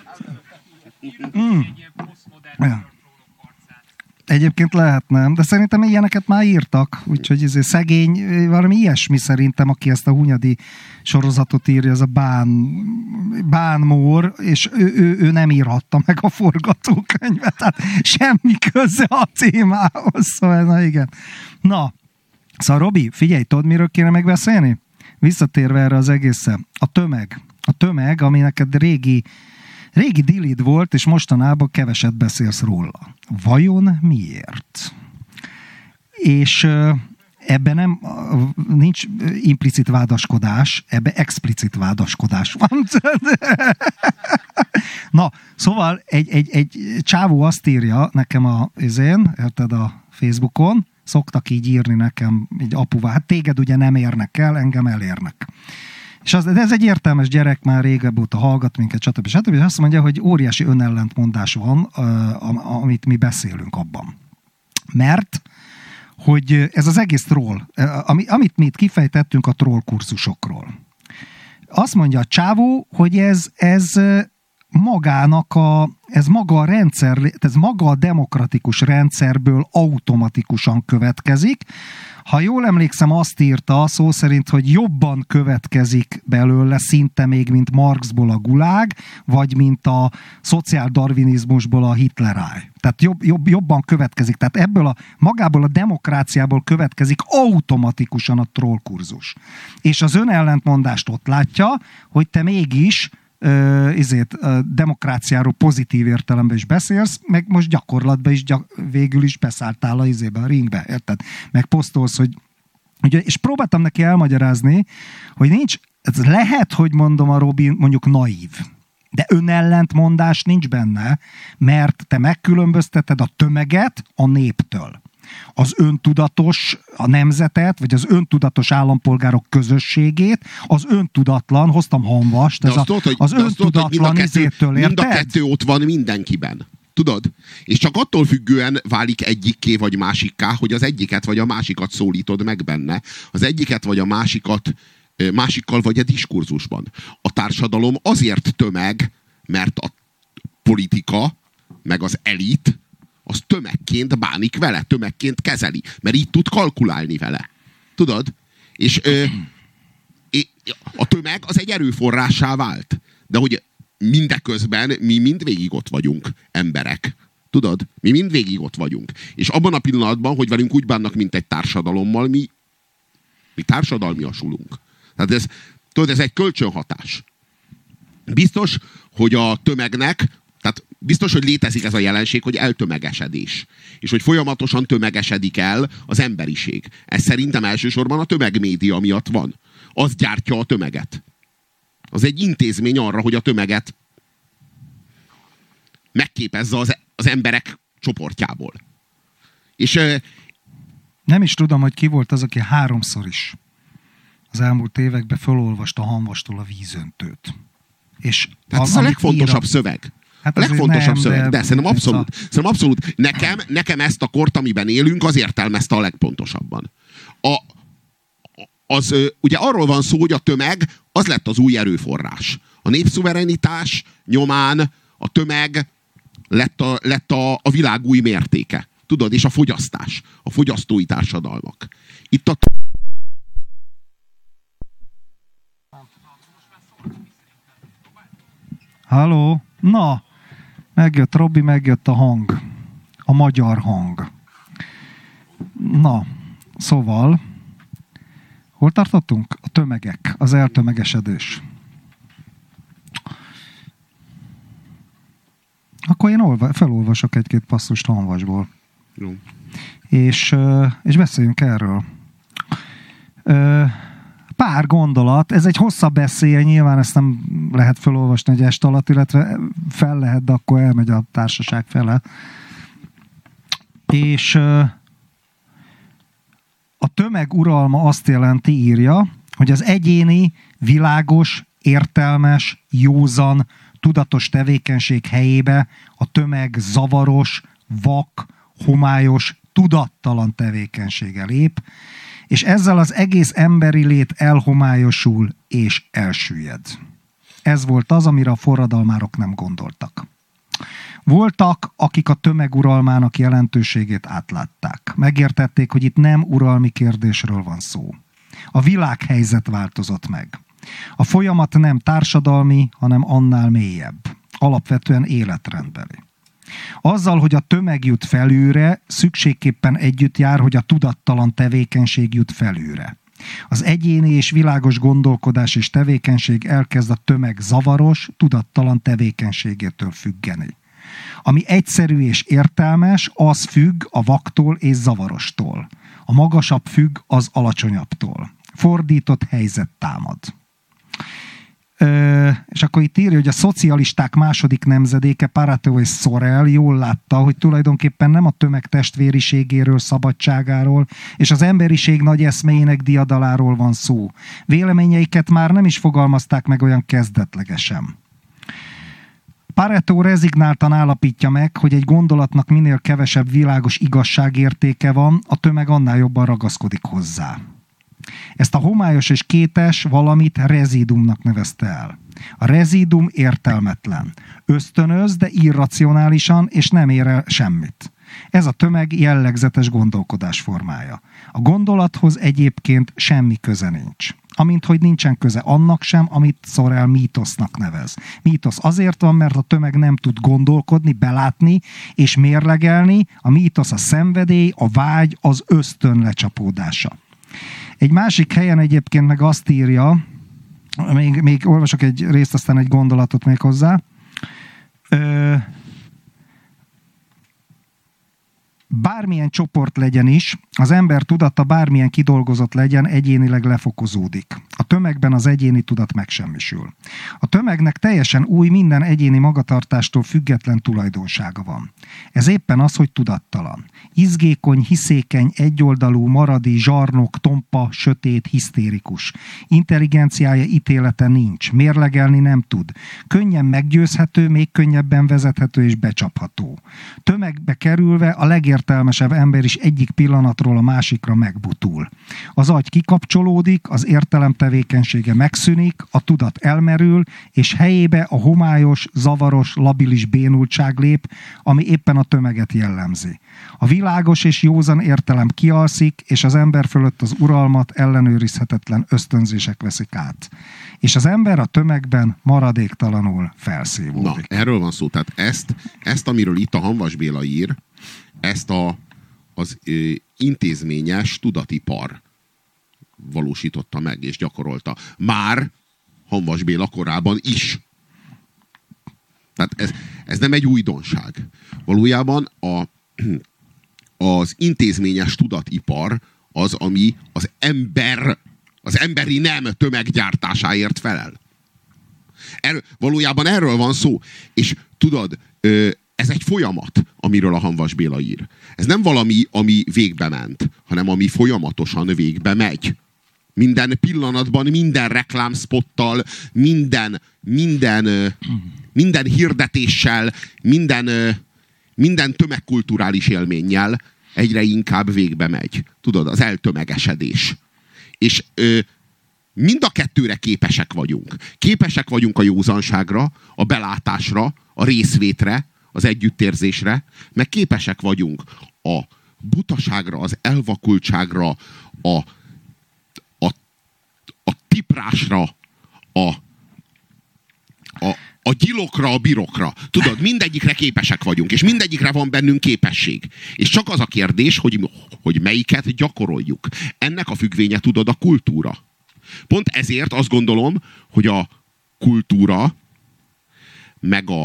Ja. Egyébként lehetne, de szerintem ilyeneket már írtak, úgyhogy szegény, valami ilyesmi szerintem, aki ezt a Hunyadi sorozatot írja, ez a Bán Mór, és ő nem írhatta meg a forgatókönyvet, tehát semmi köze a témához, szóval na igen. Na, szóval Robi, figyelj, tudod miről kéne megbeszélni? Visszatérve erre az egészen. A tömeg. A tömeg, ami neked régi dilid volt, és mostanában keveset beszélsz róla. Vajon miért? És ebben nincs implicit vádaskodás, ebben explicit vádaskodás van. Na, szóval egy csávó azt írja nekem érted, a Facebookon, szoktak így írni nekem, így apuvá, hát téged ugye nem érnek el, engem elérnek. És ez egy értelmes gyerek, már régebb óta hallgat minket, stb. És azt mondja, hogy óriási önellentmondás van, amit mi beszélünk abban. Mert hogy ez az egész troll, amit mi itt kifejtettünk a troll kurzusokról. Azt mondja a csávó, hogy ez maga a rendszer, ez maga a demokratikus rendszerből automatikusan következik. Ha jól emlékszem, azt írta szó szerint, hogy jobban következik belőle szinte még, mint Marxból a gulág, vagy mint a szociáldarvinizmusból a Hitleráj. Tehát jobban következik. Tehát magából a demokráciából következik automatikusan a trollkurzus. És az önellentmondást ott látja, hogy te mégis demokráciáról pozitív értelemben is beszélsz, meg most gyakorlatban is végül is beszálltál a ringbe, érted? Meg posztolsz, hogy és próbáltam neki elmagyarázni, hogy nincs, ez lehet, hogy mondom a Robi mondjuk naív, de önellentmondás nincs benne, mert te megkülönbözteted a tömeget a néptől. Az öntudatos, a nemzetet, vagy az öntudatos állampolgárok közösségét, az öntudatlan, hoztam Hamvast, az öntudatlan izétől, érted? Mind a kettő ott van mindenkiben. Tudod? És csak attól függően válik egyikké vagy másikká, hogy az egyiket vagy a másikat szólítod meg benne. Az egyiket vagy a másikkal vagy a diskurzusban. A társadalom azért tömeg, mert a politika, meg az elit, az tömegként bánik vele, tömegként kezeli, mert így tud kalkulálni vele. Tudod? És a tömeg az egy erőforrássá vált. De hogy mindeközben mi mindvégig ott vagyunk, emberek. Tudod? Mi mindvégig ott vagyunk. És abban a pillanatban, hogy velünk úgy bánnak, mint egy társadalommal, mi társadalmiasulunk. Tehát ez egy kölcsönhatás. Biztos, hogy a tömegnek, tehát biztos, hogy létezik ez a jelenség, hogy eltömegesedés. És hogy folyamatosan tömegesedik el az emberiség. Ez szerintem elsősorban a tömegmédia miatt van. Az gyártja a tömeget. Az egy intézmény arra, hogy a tömeget megképezze az emberek csoportjából. És nem is tudom, hogy ki volt az, aki 3-szor is az elmúlt években felolvasta Hamvastól a Vízöntőt. És hát ez a legfontosabb szöveg. Hát a legfontosabb nem, szöveg. De szerintem abszolút. Nekem ezt a kort, amiben élünk, az értelmezte a legpontosabban. Ugye arról van szó, hogy a tömeg az lett az új erőforrás. A népszuverenitás nyomán a tömeg lett a világ új mértéke. Tudod, és a fogyasztás. A fogyasztói társadalmak. Itt a Halló? Na, megjött Robi, megjött a hang. A magyar hang. Na, szóval, hol tartottunk? A tömegek, az eltömegesedés. Akkor én felolvasok egy-két passzust Hamvasból. Jó. És beszéljünk erről. Pár gondolat, ez egy hosszabb eszély, nyilván ezt nem lehet felolvasni egy est alatt, illetve fel lehet, de akkor elmegy a társaság fele. És a tömeg uralma azt jelenti, írja, hogy az egyéni, világos, értelmes, józan, tudatos tevékenység helyébe a tömeg zavaros, vak, homályos, tudattalan tevékenysége lép, és ezzel az egész emberi lét elhomályosul és elsüllyed. Ez volt az, amire a forradalmárok nem gondoltak. Voltak, akik a tömeg uralmának jelentőségét átlátták. Megértették, hogy itt nem uralmi kérdésről van szó. A világhelyzet változott meg. A folyamat nem társadalmi, hanem annál mélyebb. Alapvetően életrendbeli. Azzal, hogy a tömeg jut felülre, szükségképpen együtt jár, hogy a tudattalan tevékenység jut felülre. Az egyéni és világos gondolkodás és tevékenység elkezd a tömeg zavaros, tudattalan tevékenységétől függeni. Ami egyszerű és értelmes, az függ a vaktól és zavarostól. A magasabb függ az alacsonyabbtól. Fordított helyzet támad. És akkor itt írja, hogy a szocialisták második nemzedéke, Pareto és Sorel jól látta, hogy tulajdonképpen nem a tömeg testvériségéről, szabadságáról és az emberiség nagy eszméjének diadaláról van szó. Véleményeiket már nem is fogalmazták meg olyan kezdetlegesen. Pareto rezignáltan állapítja meg, hogy egy gondolatnak minél kevesebb világos igazságértéke van, a tömeg annál jobban ragaszkodik hozzá. Ezt a homályos és kétes valamit rezidumnak nevezte el. A rezidum értelmetlen. Ösztönöz, de irracionálisan, és nem ér el semmit. Ez a tömeg jellegzetes gondolkodásformája. A gondolathoz egyébként semmi köze nincs. Amint hogy nincsen köze annak sem, amit Sorel mítosznak nevez. Mítosz azért van, mert a tömeg nem tud gondolkodni, belátni és mérlegelni. A mítosz a szenvedély, a vágy, az ösztön lecsapódása. Egy másik helyen egyébként meg azt írja, még olvasok egy részt, aztán egy gondolatot még hozzá. Bármilyen csoport legyen is, az ember tudata bármilyen kidolgozott legyen, egyénileg lefokozódik. A tömegben az egyéni tudat megsemmisül. A tömegnek teljesen új, minden egyéni magatartástól független tulajdonsága van. Ez éppen az, hogy tudattalan. Izgékony, hiszékeny, egyoldalú, maradi, zsarnok, tompa, sötét, hisztérikus. Intelligenciája, ítélete nincs. Mérlegelni nem tud. Könnyen meggyőzhető, még könnyebben vezethető és becsapható. Tömegbe kerülve a legértelmesebb ember is egyik pillanatról a másikra megbutul. Az agy kikapcsolódik, az értelem tevékenysége megszűnik, a tudat elmerül, és helyébe a homályos, zavaros, labilis bénultság lép, ami éppen a tömeget jellemzi. A világos és józan értelem kialszik, és az ember fölött az uralmat ellenőrizhetetlen ösztönzések veszik át. És az ember a tömegben maradéktalanul felszívódik. Na, erről van szó. Tehát ezt amiről itt a Hamvas Béla ír, ezt az intézményes tudatipar valósította meg és gyakorolta. Már Hamvas Béla korában is. Tehát ez nem egy újdonság. Valójában az intézményes tudatipar az, ami az emberi nem tömeggyártásáért felel. Valójában erről van szó. És tudod, ez egy folyamat, amiről a Hamvas Béla ír. Ez nem valami, ami végbe ment, hanem ami folyamatosan végbe megy. Minden pillanatban, minden reklámspottal, minden hirdetéssel, minden tömegkulturális élménnyel egyre inkább végbe megy. Tudod, az eltömegesedés. És mind a kettőre képesek vagyunk. Képesek vagyunk a józanságra, a belátásra, a részvétre, az együttérzésre, meg képesek vagyunk a butaságra, az elvakultságra, a tiprásra, a gyilokra, a birokra. Tudod, mindegyikre képesek vagyunk, és mindegyikre van bennünk képesség. És csak az a kérdés, hogy melyiket gyakoroljuk. Ennek a függvénye, tudod, a kultúra. Pont ezért azt gondolom, hogy a kultúra meg a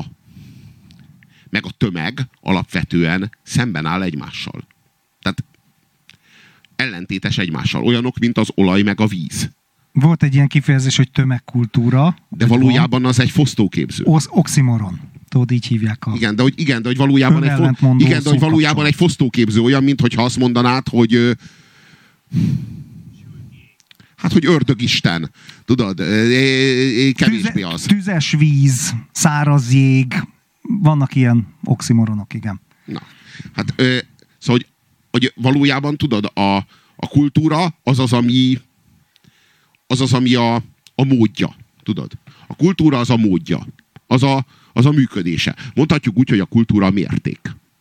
tömeg alapvetően szemben áll egymással. Tehát ellentétes egymással. Olyanok, mint az olaj meg a víz. Volt egy ilyen kifejezés, hogy tömegkultúra. De valójában az egy fosztóképző. Oximoron. Tudod, így hívják Igen, de hogy valójában egy fosztóképző, olyan, mintha azt mondanád, hogy hogy ördögisten. Tudod, kevésbé az. Tüzes víz, száraz jég. Vannak ilyen oximoronok, igen. Na, hát szóval, hogy valójában tudod, a kultúra az az, ami a módja. Tudod? A kultúra az a módja. Az a működése. Mondhatjuk úgy, hogy a kultúra mérték.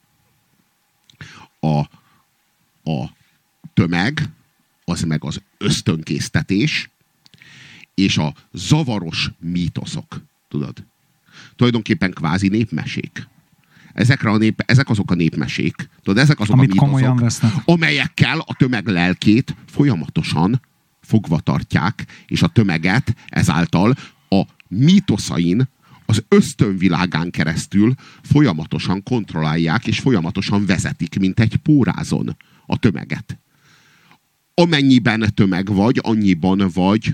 A tömeg, az meg az ösztönkésztetés, és a zavaros mítoszok. Tudod? Tulajdonképpen kvázi népmesék. Ezek azok a népmesék, tudod, ezek azok amit a mítoszok, amelyekkel a tömeg lelkét folyamatosan fogva tartják, és a tömeget ezáltal a mítoszain, az ösztönvilágán keresztül folyamatosan kontrollálják, és folyamatosan vezetik, mint egy pórázon a tömeget. Amennyiben tömeg vagy, annyiban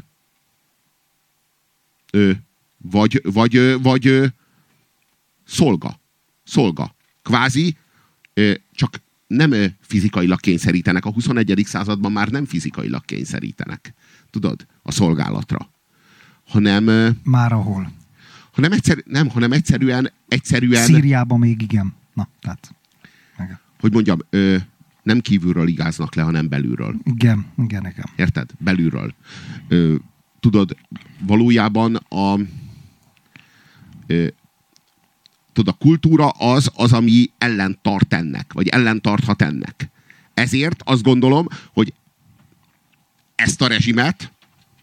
vagy szolga. Kvázi csak nem fizikailag kényszerítenek. A 21. században már nem fizikailag kényszerítenek. Tudod? A szolgálatra. Hanem... Már ahol? Hanem egyszerűen... Szíriában még igen. Na, tehát... Hogy mondjam, nem kívülről igáznak le, hanem belülről. Igen. Érted? Belülről. Tudod, valójában a kultúra az, ami ellentart ennek, vagy ellentarthat ennek. Ezért azt gondolom, hogy ezt a rezsimet,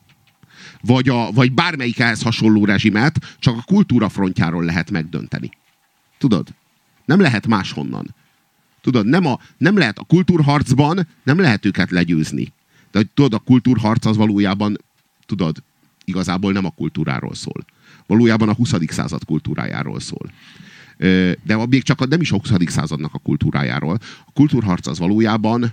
vagy bármelyik ehhez hasonló rezsimet csak a kultúra frontjáról lehet megdönteni. Tudod? Nem lehet máshonnan. Tudod, nem lehet a kultúrharcban, nem lehet őket legyőzni. De tudod, a kultúrharc az valójában, tudod, igazából nem a kultúráról szól. Valójában a 20. század kultúrájáról szól. De még csak nem is a 20. századnak a kultúrájáról. A kultúrharc az valójában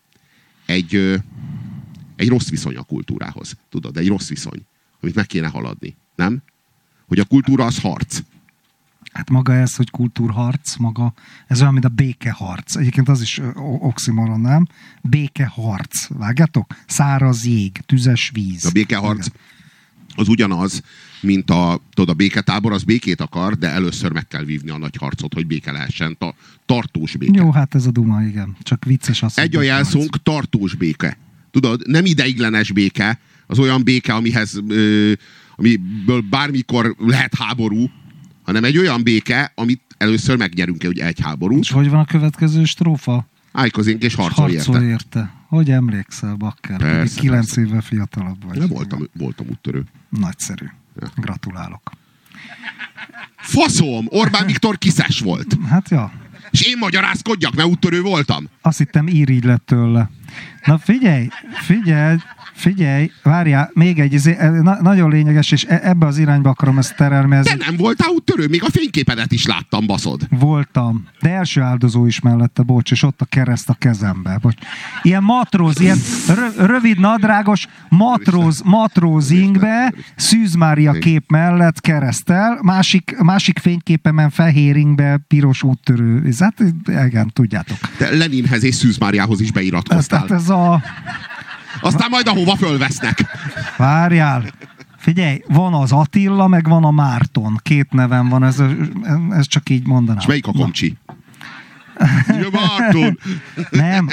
egy rossz viszony a kultúrához. Tudod, egy rossz viszony, amit meg kéne haladni. Nem? Hogy a kultúra az harc. Hát maga ez, hogy kultúrharc, maga, ez olyan, mint a békeharc. Egyébként az is oximoron, nem? Békeharc. Vágjátok? Száraz jég, tüzes víz. A békeharc az ugyanaz, mint a béketábor, az békét akar, de először meg kell vívni a nagy harcot, hogy béke lehessen. Tartós béke. Jó, hát ez a duma, igen. Csak vicces az. Egy a jelszónk, tartós béke. Tudod, nem ideiglenes béke, az olyan béke, amiből bármikor lehet háború, hanem egy olyan béke, amit először megnyerünk, hogy egy háborút. És hogy van a következő strófa? Állkozénk és harcolj érte. Hogy emlékszel, Bakker? Persze, 9 éve fiatalabb vagy. Nem voltam úttörő. Nagyszerű. Ja. Gratulálok. Faszom! Orbán Viktor kiszes volt. Hát ja. És én magyarázkodjak, mert úttörő voltam. Azt hittem irigy lett tőle. Na figyelj, várjál, még egy, nagyon lényeges, és ebbe az irányba akarom ezt terelni. De nem voltál úttörő, még a fényképedet is láttam, baszod. Voltam, de első áldozó is mellette, bocs, és ott a kereszt a kezembe. Bocs. Ilyen matróz, ilyen rövid nadrágos matróz ingbe, Szűz Mária kép mellett keresztel, másik fényképemen fehér ingbe, piros úttörő. Hát igen, tudjátok. De Leninhez és Szűz Máriához is beiratkoztál. Aztán majd ahova fölvesznek. Várjál. Figyelj, van az Attila, meg van a Márton. 2 nevem van, ez csak így mondanám. És melyik a komcsi? Ja, Márton. Nem,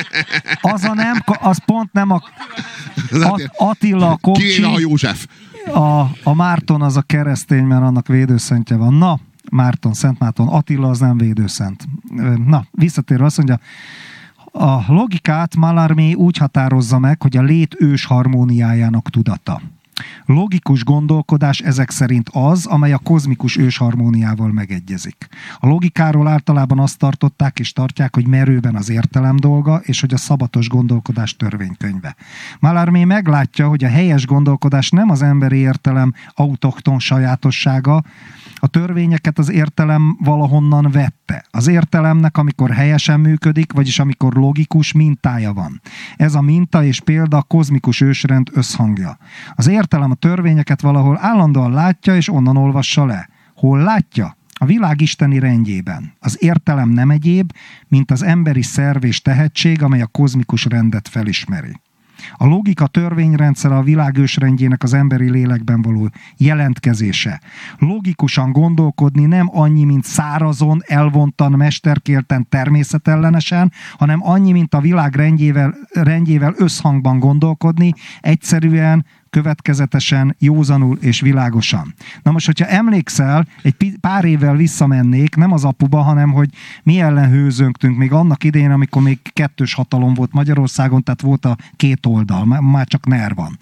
az pont nem a Attila a komcsi. Kivéve a József. A Márton az a keresztény, mert annak védőszentje van. Na, Márton, Szent Márton. Attila az nem védőszent. Na, visszatérve azt mondja, a logikát Mallarmé úgy határozza meg, hogy a lét ős harmóniájának tudata. Logikus gondolkodás ezek szerint az, amely a kozmikus ős harmóniával megegyezik. A logikáról általában azt tartották és tartják, hogy merőben az értelem dolga, és hogy a szabatos gondolkodás törvénykönyve. Mallarmé meglátja, hogy a helyes gondolkodás nem az emberi értelem autochton sajátossága, a törvényeket az értelem valahonnan vette. Az értelemnek, amikor helyesen működik, vagyis amikor logikus mintája van. Ez a minta és példa a kozmikus ősrend összhangja. Az értelem a törvényeket valahol állandóan látja, és onnan olvassa le. Hol látja? A világ isteni rendjében. Az értelem nem egyéb, mint az emberi szerv és tehetség, amely a kozmikus rendet felismeri. A logika törvényrendszer a világ ősrendjének az emberi lélekben való jelentkezése. Logikusan gondolkodni nem annyi, mint szárazon, elvontan, mesterkélten, természetellenesen, hanem annyi, mint a világ rendjével összhangban gondolkodni, egyszerűen, következetesen, józanul és világosan. Na most, hogyha emlékszel, egy pár évvel visszamennék, nem az apuba, hanem hogy mi ellen hőzöngtünk még annak idején, amikor még 2. hatalom volt Magyarországon, tehát volt a 2 oldal, már csak NER van.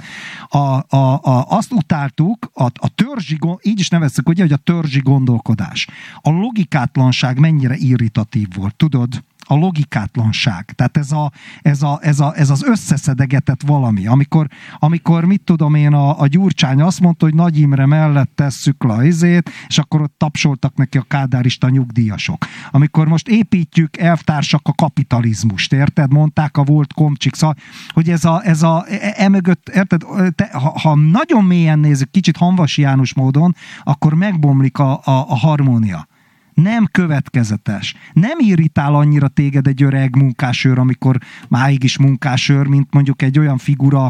Azt utáltuk, a törzsi, így is nevezzük, ugye, hogy a törzsi gondolkodás. A logikátlanság mennyire irritatív volt, tudod? a logikátlanság. Tehát ez az összeszedegetett valami. Amikor mit tudom én, a Gyurcsány azt mondta, hogy Nagy Imre mellett tesszük le a izét, és akkor ott tapsoltak neki a kádárista nyugdíjasok. Amikor most építjük elvtársak a kapitalizmust, érted? Mondták a volt komcsik, szóval, hogy emögött, érted? Ha nagyon mélyen nézzük, kicsit Hanvasi János módon, akkor megbomlik a harmónia. Nem következetes. Nem irritál annyira téged egy öreg munkásőr, amikor máig is munkásőr, mint mondjuk egy olyan figura,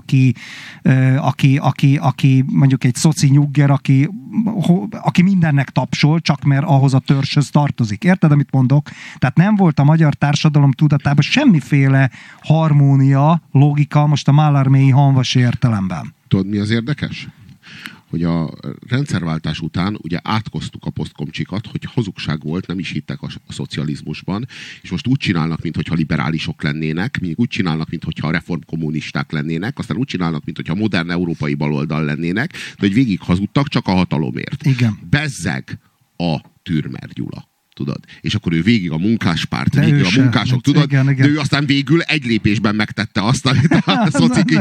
aki mondjuk egy szoci nyugger, aki mindennek tapsol, csak mert ahhoz a törzshöz tartozik. Érted, amit mondok? Tehát nem volt a magyar társadalom tudatában semmiféle harmónia, logika, most a Mallarméi Hanvasi értelemben. Tudod, mi az érdekes? Hogy a rendszerváltás után ugye átkoztuk a posztkomcsikat, hogy hazugság volt, nem is hittek a szocializmusban, és most úgy csinálnak, mintha liberálisok lennének, úgy csinálnak, mintha reformkommunisták lennének, aztán úgy csinálnak, mintha modern európai baloldal lennének, de hogy végig hazudtak csak a hatalomért. Igen. Bezzeg a Türmer Gyula. Tudod? És akkor ő végig a munkáspárt, de végig a munkások, tudod? Igen. De ő aztán végül egy lépésben megtette azt, amit a szocik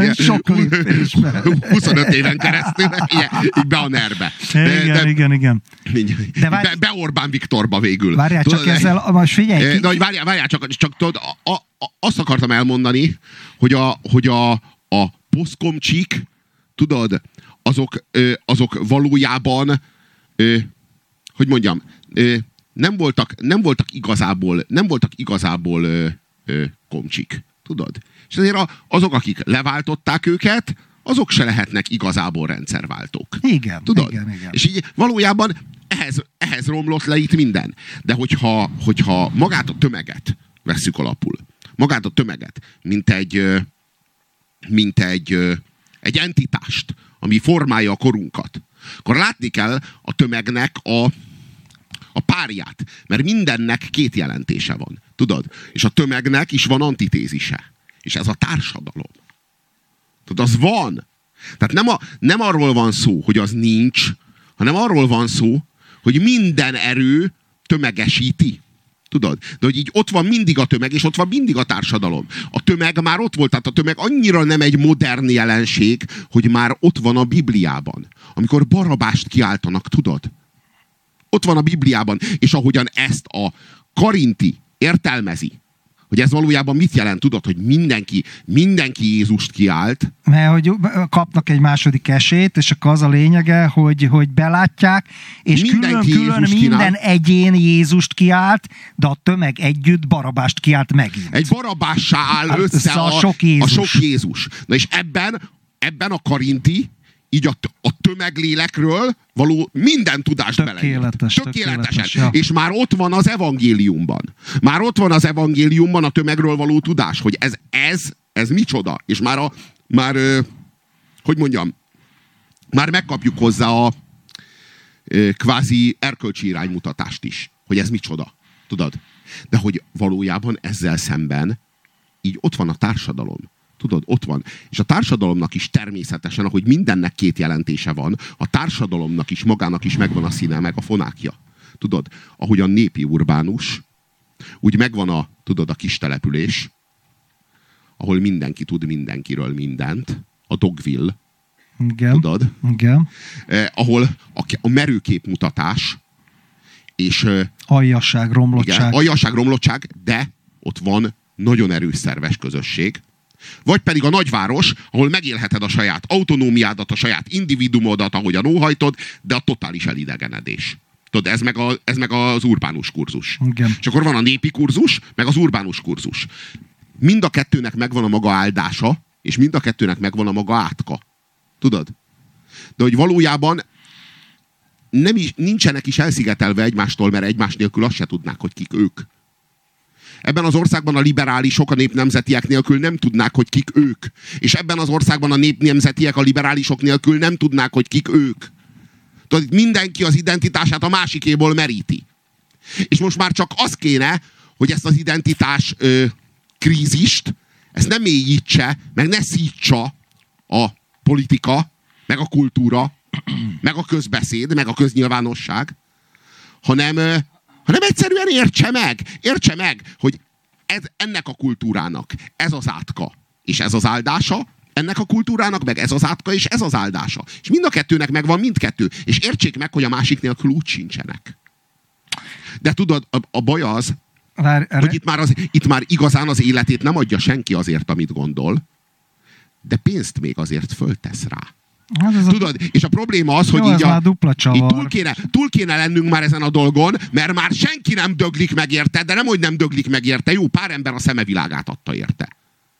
25 éven keresztül így be a nerbe. Igen. Be Orbán Viktorba végül. Várjál, tudod, csak ezzel, most figyelj. De várjál, csak tudod, azt akartam elmondani, hogy a posztkomcsik, tudod, azok valójában, hogy mondjam, nem voltak igazából komcsik. Tudod? És azért azok, akik leváltották őket, azok se lehetnek igazából rendszerváltók. Igen. Tudod? Igen. És így valójában ehhez romlott le itt minden. De hogyha magát a tömeget vesszük alapul, magát a tömeget, mint egy entitást, ami formálja a korunkat, akkor látni kell a tömegnek a párját, mert mindennek két jelentése van. Tudod? És a tömegnek is van antitézise. És ez a társadalom. Tudod, az van. Tehát nem arról van szó, hogy az nincs, hanem arról van szó, hogy minden erő tömegesíti. Tudod? De hogy így ott van mindig a tömeg, és ott van mindig a társadalom. A tömeg már ott volt, tehát a tömeg annyira nem egy modern jelenség, hogy már ott van a Bibliában. Amikor Barabást kiáltanak, tudod? Ott van a Bibliában, és ahogyan ezt a Karinti értelmezi, hogy ez valójában mit jelent, tudod, hogy mindenki Jézust kiált. Mert hogy kapnak egy második esélyt, és akkor az a lényege, hogy belátják, és külön minden egyén Jézust kiált, de a tömeg együtt Barabást kiált megint. Egy Barabássá áll össze a sok Jézus. Na és ebben a Karinti így a tömeglélekről való minden tudást beleírt. Tökéletesen. Ja. És már ott van az evangéliumban. A tömegről való tudás, hogy ez micsoda. És hogy mondjam, már megkapjuk hozzá a kvázi erkölcsi iránymutatást is, hogy ez micsoda. Tudod? De hogy valójában ezzel szemben így ott van a társadalom. Tudod, ott van. És a társadalomnak is természetesen, ahogy mindennek két jelentése van, a társadalomnak is, magának is megvan a színe, meg a fonákja. Tudod, ahogy a népi urbánus, úgy megvan a kis település, ahol mindenki tud mindenkiről mindent, a Dogville. Igen. Tudod? Igen. Ahol a merőképmutatás és aljasság, romlottság, de ott van nagyon erős szerves közösség. Vagy pedig a nagyváros, ahol megélheted a saját autonómiádat, a saját individumodat, ahogyan óhajtod, de a totális elidegenedés. Tudod, ez meg az urbánus kurzus. Igen. És akkor van a népi kurzus, meg az urbánus kurzus. Mind a kettőnek megvan a maga áldása, és mind a kettőnek megvan a maga átka. Tudod? De hogy valójában nincsenek is elszigetelve egymástól, mert egymás nélkül azt se tudnák, hogy kik ők. Ebben az országban a liberálisok a népnemzetiek nélkül nem tudnák, hogy kik ők. És ebben az országban a népnemzetiek a liberálisok nélkül nem tudnák, hogy kik ők. Tudod, mindenki az identitását a másikéból meríti. És most már csak az kéne, hogy ezt az identitás krízist, ezt ne mélyítse, meg ne szítsa a politika, meg a kultúra, meg a közbeszéd, meg a köznyilvánosság, hanem egyszerűen értse meg, hogy ennek a kultúrának ez az átka, és ez az áldása, ennek a kultúrának meg ez az átka, és ez az áldása. És mind a kettőnek megvan mindkettő. És értsék meg, hogy a másik nélkül úgy sincsenek. De tudod, a baj az, hogy itt már igazán az életét nem adja senki azért, amit gondol, de pénzt még azért föltesz rá. Hát tudod, és a probléma az, hogy így túl kéne lennünk már ezen a dolgon, mert már senki nem döglik meg érte, de nem, hogy nem döglik meg érte, jó, pár ember a szemevilágát adta érte.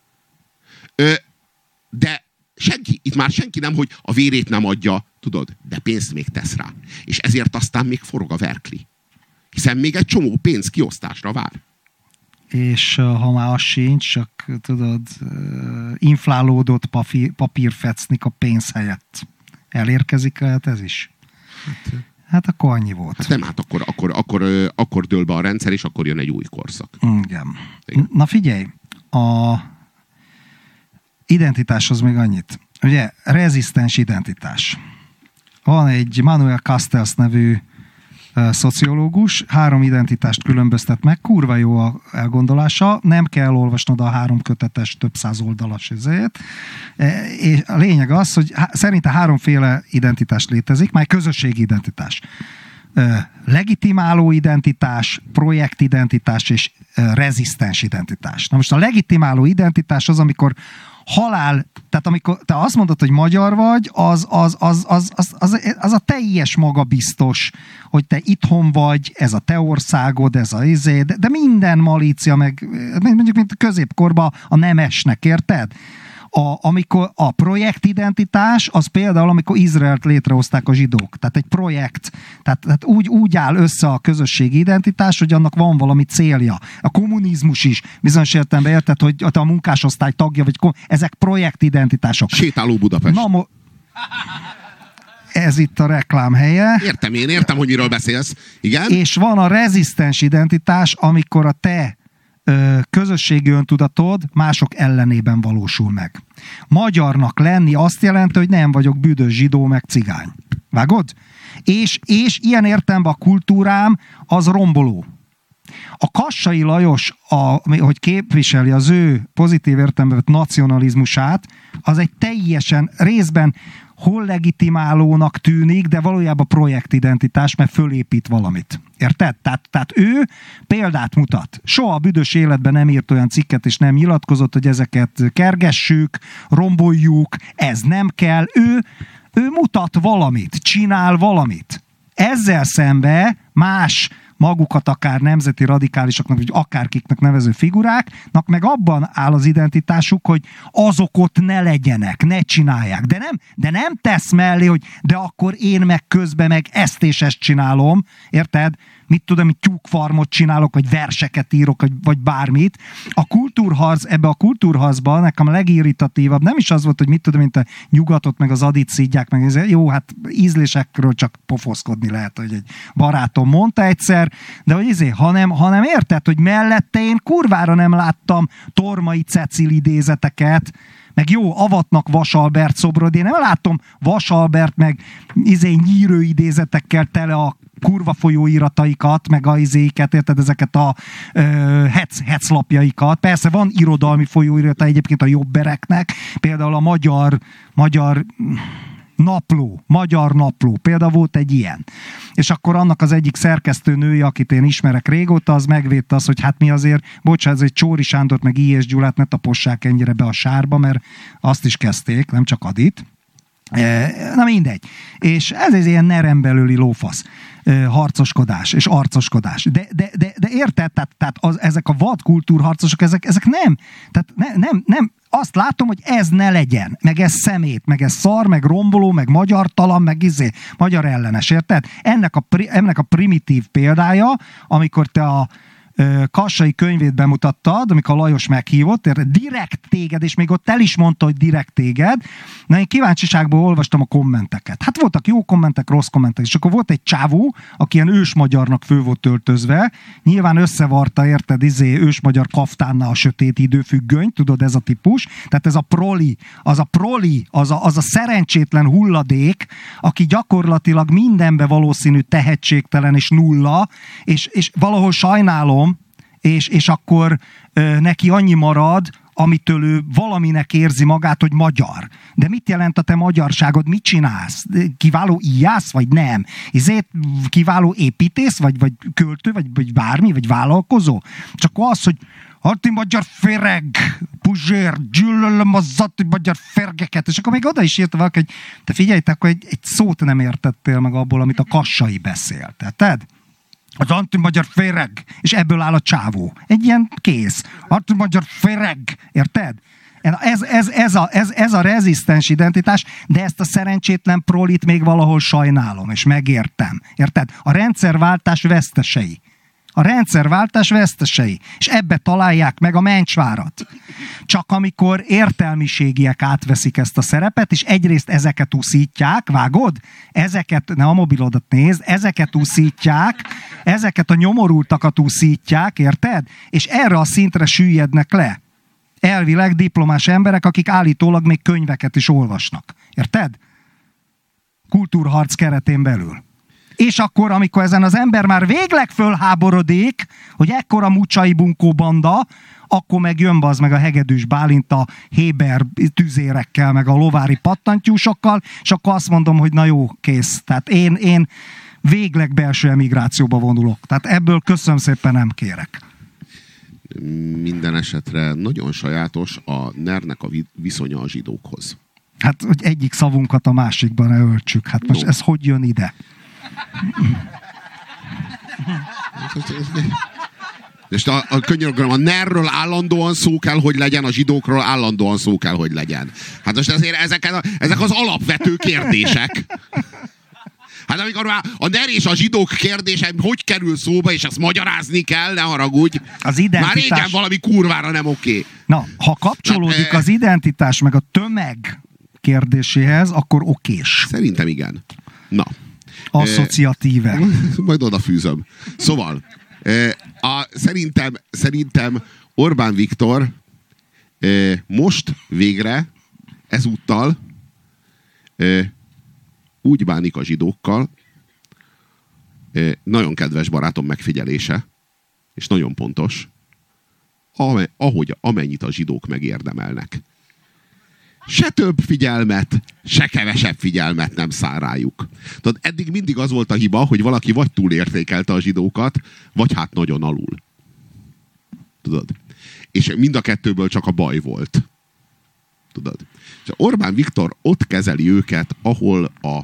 De itt már senki nem, hogy a vérét nem adja, tudod, de pénzt még tesz rá. És ezért aztán még forog a verkli. Hiszen még egy csomó pénz kiosztásra vár. És ha már az sincs, csak tudod, inflálódott papírfecnik a pénz helyett. Elérkezik lehet ez is? Hát akkor annyi volt. Hát nem, hát akkor dől be a rendszer, és akkor jön egy új korszak. Igen. Na figyelj, a identitáshoz még annyit. Ugye, rezisztens identitás. Van egy Manuel Castells nevű szociológus, 3 identitást különböztet meg, kurva jó a elgondolása, nem kell olvasnod a 3 kötetes, több 100 oldalas izét. És a lényeg az, hogy szerinte 3-féle identitás létezik, már közösségi identitás. Legitimáló identitás, projektidentitás és rezisztens identitás. Na most a legitimáló identitás az, amikor tehát amikor te azt mondod, hogy magyar vagy, az a teljes magabiztos, hogy te itthon vagy, ez a te országod, ez a izé, de minden malícia, meg mondjuk, mint a középkorban a nemesnek, érted? Amikor a projektidentitás, az például, amikor Izraelt létrehozták a zsidók. Tehát egy projekt. Tehát úgy áll össze a közösségi identitás, hogy annak van valami célja. A kommunizmus is bizonyos értelemben érted, hogy a munkásosztály tagja, vagy ezek projektidentitások. Sétáló Budapest. Ez itt a reklám helye. Értem, hogy miről beszélsz. Igen? És van a rezisztens identitás, amikor a te közösségi öntudatod mások ellenében valósul meg. Magyarnak lenni azt jelenti, hogy nem vagyok büdös zsidó meg cigány. Vágod? És ilyen értelemben a kultúrám az romboló. A Kassai Lajos, hogy képviseli az ő pozitív értelemben nacionalizmusát, az egy teljesen részben hol legitimálónak tűnik, de valójában projektidentitás, mert fölépít valamit. Érted? Tehát ő példát mutat. Soha a büdös életben nem írt olyan cikket, és nem nyilatkozott, hogy ezeket kergessük, romboljuk, ez nem kell. Ő mutat valamit, csinál valamit. Ezzel szembe más magukat akár nemzeti radikálisoknak, vagy akárkiknek nevező figuráknak, meg abban áll az identitásuk, hogy azok ott ne legyenek, ne csinálják. De nem tesz mellé, hogy de akkor én meg közben meg ezt és ezt csinálom, érted? Mit tudom, hogy tyúkfarmot csinálok, vagy verseket írok, vagy bármit. Ebbe a kultúrharcban nekem a legirritatívabb nem is az volt, hogy mit tudom, mint a nyugatot, meg az adit szídják, meg jó, hát ízlésekről csak pofoszkodni lehet, hogy egy barátom mondta egyszer, de hogy hanem érted, hogy mellette én kurvára nem láttam Tormai Cecil idézeteket, meg jó, avatnak Vasalbert szobrod, én nem látom Vasalbert, meg nyírő idézetekkel tele a kurva folyóirataikat, meg a izéiket, érted, ezeket a heclapjaikat. Persze van irodalmi folyóirata egyébként a jobbereknek, például a magyar napló, például volt egy ilyen. És akkor annak az egyik szerkesztőnője, akit én ismerek régóta, az megvédte azt, hogy hát mi azért, bocsánat, ez egy Csóri Sándort meg I.S. Gyulát ne tapossák ennyire be a sárba, mert azt is kezdték, nem csak Adit. Na mindegy. És ez egy ilyen nerembelőli lófasz. Harcoskodás és arcoskodás. De érted? Tehát ezek a vad kultúrharcosok, ezek nem. Tehát nem. Azt látom, hogy ez ne legyen. Meg ez szemét, meg ez szar, meg romboló, meg magyartalan, meg magyar ellenes. Érted? Ennek a primitív példája, amikor te a Kassai könyvét bemutattad, amikor Lajos meghívott, direkt téged, és még ott el is mondta, hogy direkt téged. Na, én kíváncsiságból olvastam a kommenteket. Hát voltak jó kommentek, rossz kommentek, és akkor volt egy csávó, aki ilyen ősmagyarnak fő volt töltözve, nyilván összevarta, érted, ősmagyar kaftánnal a sötét időfüggöny, tudod, ez a típus. Tehát ez a proli, az a szerencsétlen hulladék, aki gyakorlatilag mindenbe valószínű tehetségtelen és nulla, és valahol sajnálom, és akkor neki annyi marad, amitől ő valaminek érzi magát, hogy magyar. De mit jelent a te magyarságod? Mit csinálsz? Kiváló íjász, vagy nem? Ezért kiváló építész, vagy költő, vagy bármi, vagy vállalkozó? Csak az, hogy Harti magyar féreg, Puzsér, gyűlölöm a zati magyar fergeket, és akkor még oda is írta valaki, hogy te figyelj, te akkor egy szót nem értettél meg abból, amit a Kassai beszélt. Érted? Az anti-magyar féreg, és ebből áll a csávó. Egy ilyen kész. Anti-magyar féreg, érted? Ez a rezisztens identitás, de ezt a szerencsétlen prolit még valahol sajnálom, és megértem. Érted? A rendszerváltás vesztesei. A rendszerváltás vesztesei. És ebbe találják meg a mencsvárat. Csak amikor értelmiségiek átveszik ezt a szerepet, és egyrészt ezeket úszítják, vágod? Ezeket, ne a mobilodat nézd, ezeket úszítják, ezeket a nyomorultakat úszítják, érted? És erre a szintre süllyednek le. Elvileg diplomás emberek, akik állítólag még könyveket is olvasnak. Érted? Kultúrharc keretén belül. És akkor, amikor ezen az ember már végleg fölháborodik, hogy ekkora mucsai bunkó banda, akkor meg jön az meg a Hegedűs Bálint a Héber tüzérekkel, meg a lovári pattantyúsokkal, és akkor azt mondom, hogy na jó, kész. Tehát én végleg belső emigrációba vonulok. Tehát ebből köszönöm szépen nem kérek. Minden esetre nagyon sajátos a NER-nek a viszonya a zsidókhoz. Hát, hogy egyik szavunkat a másikban öltsük. Hát most ez hogy jön ide? És a NER-ről állandóan szó kell, hogy legyen, a zsidókról állandóan szó kell, hogy legyen. Hát most ezért ezek az alapvető kérdések. Hát amikor már a NER és a zsidók kérdése hogy kerül szóba, és ezt magyarázni kell, ne haragudj. Az identitás... Már régen valami kurvára nem oké. Na, ha kapcsolódik az identitás meg a tömeg kérdéséhez, akkor okés. Szerintem igen. Na. Asszociatíve. Majd odafűzöm. Szóval, szerintem Orbán Viktor most végre, ezúttal úgy bánik a zsidókkal, nagyon kedves barátom megfigyelése, és nagyon pontos, amennyit a zsidók megérdemelnek. Se több figyelmet, se kevesebb figyelmet nem szán rájuk. Tudod, eddig mindig az volt a hiba, hogy valaki vagy túlértékelte a zsidókat, vagy hát nagyon alul. Tudod? És mind a kettőből csak a baj volt. Tudod? És Orbán Viktor ott kezeli őket, ahol a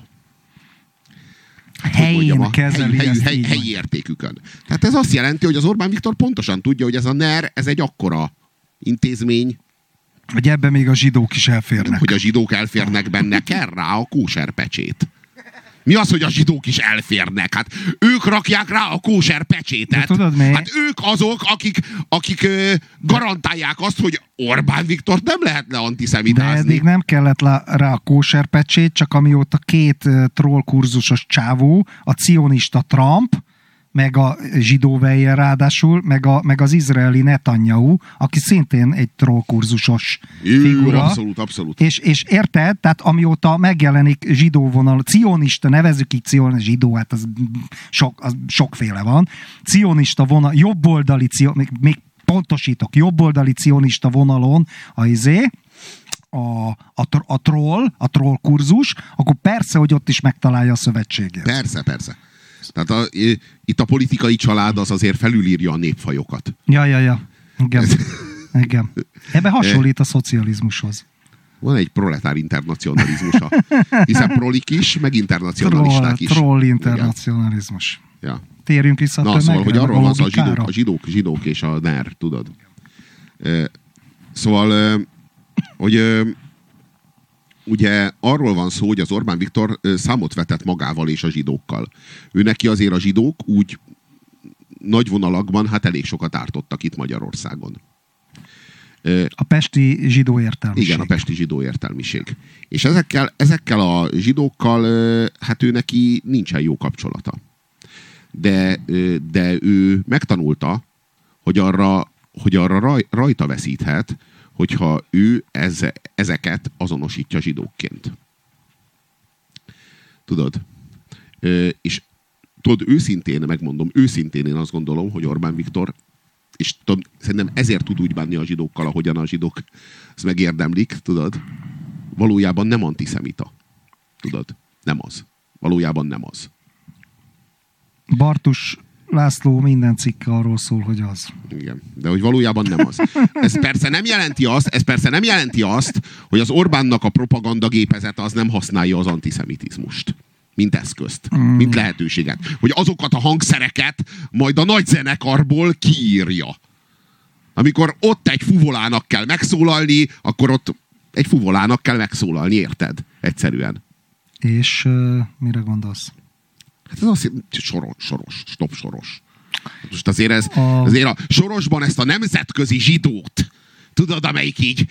helyén kezeli helyi értékükön. Tehát ez azt jelenti, hogy az Orbán Viktor pontosan tudja, hogy ez a NER, ez egy akkora intézmény, hogy ebben még a zsidók is elférnek. Hogy a zsidók elférnek benne, kell rá a kóserpecsét. Mi az, hogy a zsidók is elférnek? Hát ők rakják rá a kóserpecsétet. Hát ők azok, akik garantálják azt, hogy Orbán Viktort nem lehetne antiszemitázni. De eddig nem kellett rá a kóserpecsét, csak amióta két trollkurzusos csávó, a cionista Trump, meg a zsidó Weyer ráadásul, meg az izraeli Netanyahu, aki szintén egy trollkurzusos figura. Abszolút. És érted? Tehát amióta megjelenik zsidó vonal, cionista, nevezzük így zsidó, hát az sokféle van. Cionista vonal, jobboldali, még pontosítok, jobboldali cionista vonalon a troll kurzus, akkor persze, hogy ott is megtalálja a szövetségét. Persze. Tehát itt a politikai család az azért felülírja a népfajokat. Ja. Igen. Ebben hasonlít a szocializmushoz. Van egy proletár internacionalizmusa. Hiszen prolik is, meg internacionalisták is. Troll internacionalizmus. Ja. Térjünk vissza a tömegre. Szóval, hogy arról van szó, a zsidók és a NER, tudod. Szóval, hogy ugye arról van szó, hogy az Orbán Viktor számot vetett magával és a zsidókkal. Ő neki azért a zsidók úgy nagy vonalakban hát elég sokat ártottak itt Magyarországon. A pesti zsidó értelmiség. Igen, a pesti zsidó értelmiség. És ezekkel a zsidókkal hát ő neki nincsen jó kapcsolata. De ő megtanulta, hogy arra rajta veszíthet, hogyha ő ezeket azonosítja zsidókként. Tudod? És tudod, őszintén megmondom, én azt gondolom, hogy Orbán Viktor és tudom, szerintem ezért tud úgy bánni a zsidókkal, ahogyan a zsidók ezt megérdemlik, tudod? Valójában nem antiszemita. Tudod? Nem az. Valójában nem az. Bartus László minden cikke arról szól, hogy az. Igen, de hogy valójában nem az. Ez persze nem jelenti azt, hogy az Orbánnak a propagandagépezete az nem használja az antiszemitizmust. Mint eszközt, mint lehetőséget. Hogy azokat a hangszereket majd a nagy zenekarból kiírja. Amikor ott egy fuvolának kell megszólalni, akkor ott egy fuvolának kell megszólalni, érted? Egyszerűen. És mire gondolsz? Hát ez azt soros. Most azért azért a Sorosban ezt a nemzetközi zsidót, tudod, amelyik így...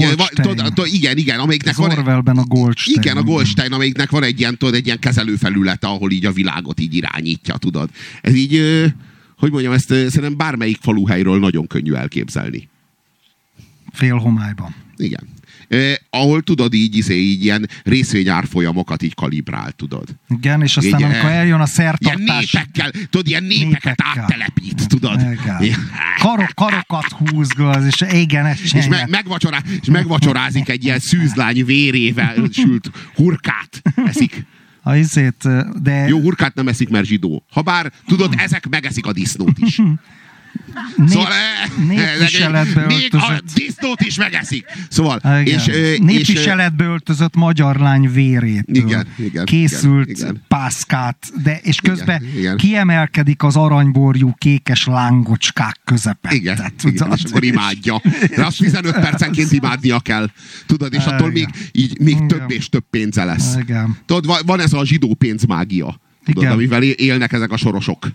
Igen, amelyiknek van... Orwellben a Goldstein. Igen, a Goldstein, amelyiknek van egy ilyen kezelőfelülete, ahol így a világot így irányítja, tudod. Ez így, hogy mondjam, ezt szerintem bármelyik faluhelyről nagyon könnyű elképzelni. Félhomályban. Igen. Ahol tudod így ilyen részvényárfolyamokat így kalibrál, tudod. Igen, és aztán amikor eljön a szertartás... Ilyen népeket áttelepít, tudod. Karokat húzgaz, és igen, ezt csinálja. És megvacsorázik egy ilyen szűzlány vérével sült hurkát eszik. De... Jó, hurkát nem eszik, mert zsidó. Habár, tudod, ezek megeszik a disznót is. Szóval még a disznót is megeszik. Szóval, népviseletbe öltözött magyar lány vérétől készült pászkát, és közben kiemelkedik az aranyborjú kékes lángocskák közepette. Igen, és akkor imádja. De azt 15 percenként imádnia kell. Tudod, és attól még több és több pénze lesz. Tudod, van ez a zsidó pénzmágia. Tudod, amivel élnek ezek a sorosok.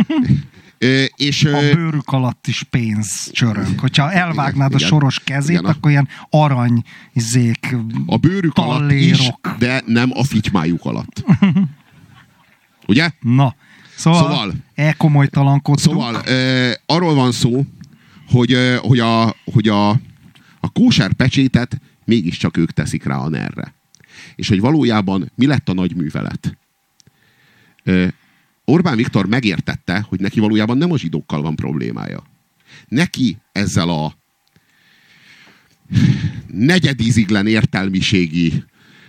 És, a bőrük alatt is pénz csörög. Hogyha elvágnád a Soros kezét, akkor ilyen arany a bőrük talérok. Alatt is, de nem a fitymájuk alatt. Ugye? Na, szóval elkomolytalankodtunk. Szóval arról van szó, hogy a kóser pecsétet mégiscsak ők teszik rá a NER-re. És hogy valójában mi lett a nagy művelet? Orbán Viktor megértette, hogy neki valójában nem a zsidókkal van problémája. Neki ezzel a negyedíziglen értelmiségi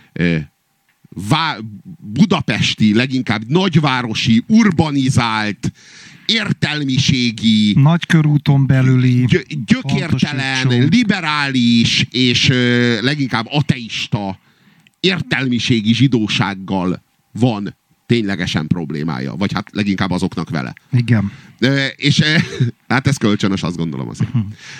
budapesti, leginkább nagyvárosi, urbanizált, értelmiségi, nagykörúton belüli, gyökértelen, liberális és leginkább ateista értelmiségi zsidósággal van ténylegesen problémája. Vagy hát leginkább azoknak vele. Igen. És hát ez kölcsönös, azt gondolom azért.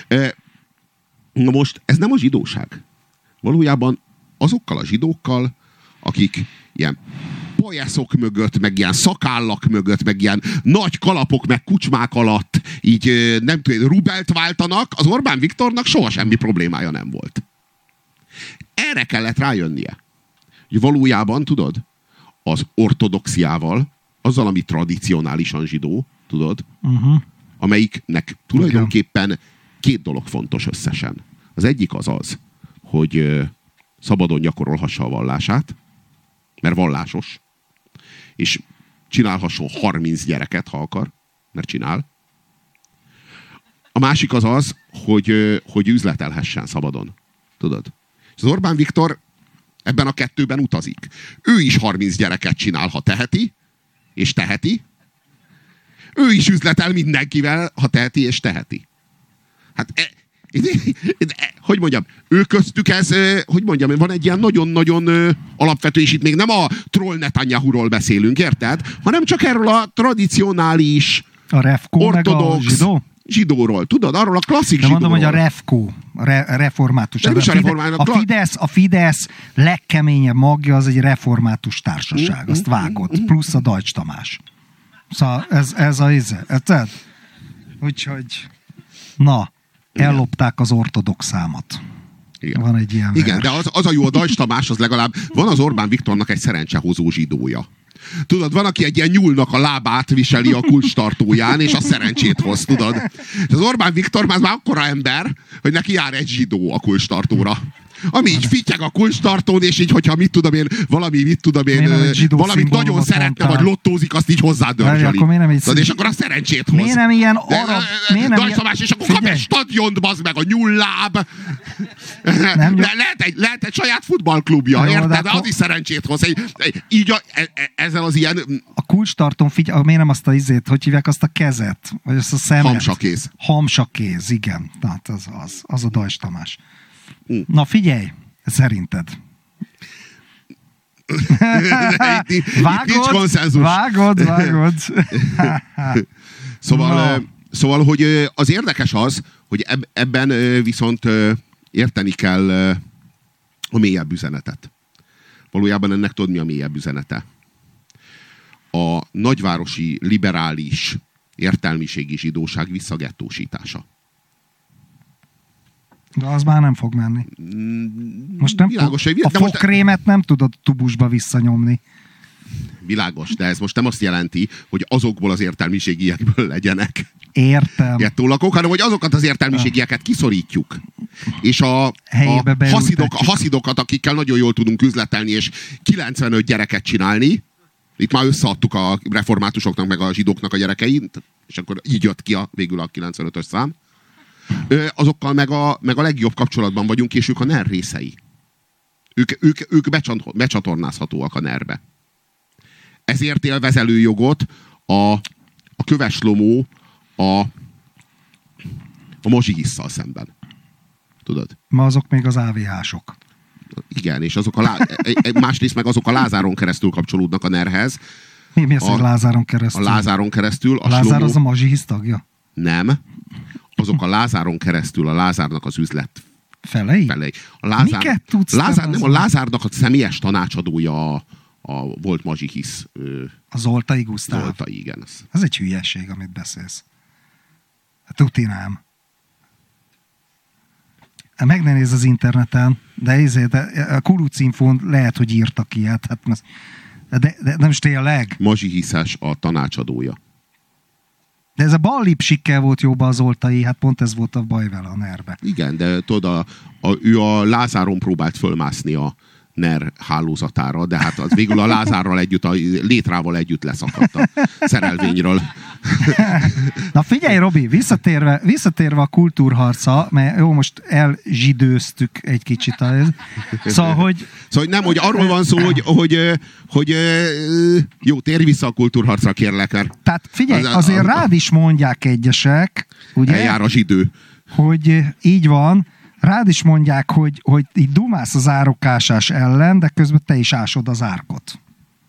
Na most, ez nem a zsidóság. Valójában azokkal a zsidókkal, akik ilyen pajeszok mögött, meg ilyen szakállak mögött, meg ilyen nagy kalapok, meg kucsmák alatt így nem tudom, rubelt váltanak, az Orbán Viktornak soha semmi problémája nem volt. Erre kellett rájönnie. Hogy valójában, tudod, az ortodoxiával, azzal, ami tradicionálisan zsidó, tudod, amelyiknek tulajdonképpen két dolog fontos összesen. Az egyik az, hogy szabadon gyakorolhassa a vallását, mert vallásos, és csinálhasson 30 gyereket, ha akar, mert csinál. A másik az, hogy üzletelhessen szabadon. Tudod? És az Orbán Viktor ebben a kettőben utazik. Ő is 30 gyereket csinál, ha teheti, és teheti. Ő is üzletel mindenkivel, ha teheti, és teheti. Hát, hogy mondjam, ő köztük ez, hogy mondjam, van egy ilyen nagyon-nagyon alapvető, és itt még nem a troll Netanyahuról beszélünk, érted? Hanem csak erről a tradicionális, a Refko, ortodox zsidóról. Tudod, arról a klasszik zsidóról. De mondom, hogy a Refko, református. A Fidesz legkeményebb magja az egy református társaság. Azt vágott. Plusz a Deutsch Tamás. Szóval ez a íze. Úgyhogy na, ellopták az ortodoxámat. Igen. Van egy ilyen igen, de az a jó, a Deutsch Tamás, az legalább van az Orbán Viktornak egy szerencsehozó zsidója. Tudod, van, aki egy ilyen nyúlnak a lábát viseli a kulcstartóján, és a szerencsét hoz, tudod. És az Orbán Viktor már akkora ember, hogy neki jár egy zsidó a kulcstartóra. Ami így fittyeg a kulcstartón, és így, hogyha valami nagyon szeretne, vagy lottózik, azt így hozzádörzsöli. És akkor a szerencsét hoz. Miért nem ilyen arab... Dajszabás, és akkor kap egy stadiont, bazd meg, a nyulláb. Lehet egy saját futballklubja, érted? De az is szerencsét hoz. Így ezzel az ilyen... A kulcstartón, miért nem azt a izét, hogy hívják azt a kezet? Vagy azt a szemet? Hamsakéz. Hamsakéz, igen. Tehát az a Dajs Tamás. Na figyelj, szerinted. Nincs konszenzus. Vágod. Szóval, hogy az érdekes az, hogy ebben viszont érteni kell a mélyebb üzenetet. Valójában ennek tudod, mi a mélyebb üzenete? A nagyvárosi liberális értelmiségi zsidóság visszagettósítása. De az már nem fog menni. Most nem a fogkrémet nem tudod tubusba visszanyomni. Világos, de ez most nem azt jelenti, hogy azokból az értelmiségiekből legyenek gettólakok, hanem hogy azokat az értelmiségieket kiszorítjuk. És a haszidokat, akikkel nagyon jól tudunk üzletelni, és 95 gyereket csinálni, itt már összeadtuk a reformátusoknak, meg a zsidóknak a gyerekeit, és akkor így jött ki végül a 95-ös szám. Azokkal meg a legjobb kapcsolatban vagyunk, és ők a NER részei. Ők becsatornázhatóak a NER-be. Ezért élvez előjogot a Köves Lomó a Mazsihisszal szemben. Tudod? Ma azok még az AVH-sok. Igen, és másrészt meg azok a Lázáron keresztül kapcsolódnak a NER-hez. Mi az, hogy Lázáron keresztül? A Lázáron keresztül. A Lázár az a Mazsihisz tagja? Nem. Azok a Lázáron keresztül, a Lázárnak az üzlet felei. Miket tudsz nem, a Lázárnak a személyes tanácsadója a volt Mazsihisz. A Zoltai Gusztáv. Zoltai, igen. Ez egy hülyeség, amit beszélsz. Tuti nem. Megnéz az interneten, de a Kurucinfón lehet, hogy írtak ilyet. Hát, de nem is tényleg. Mazsihiszes a tanácsadója. De ez a bal lipsikkel volt jóba az Zoltai, hát pont ez volt a baj vele a NER-be. Igen, de tudod, ő a Lázáron próbált fölmászni a NER hálózatára, de hát az végül a Lázárral együtt, a létrával együtt leszakadt a szerelvényről. Na figyelj, Robi, visszatérve a kultúrharca, mert jó, most elzsidőztük egy kicsit. Szóval, hogy nem, hogy arról van szó, hogy jó, térj vissza a kultúrharcra, kérlek. Tehát figyelj, azért rád is mondják egyesek, ugye? Eljár a zsidő. Hogy így van, rád is mondják, hogy így dumász az árokásás ellen, de közben te is ásod az árkot.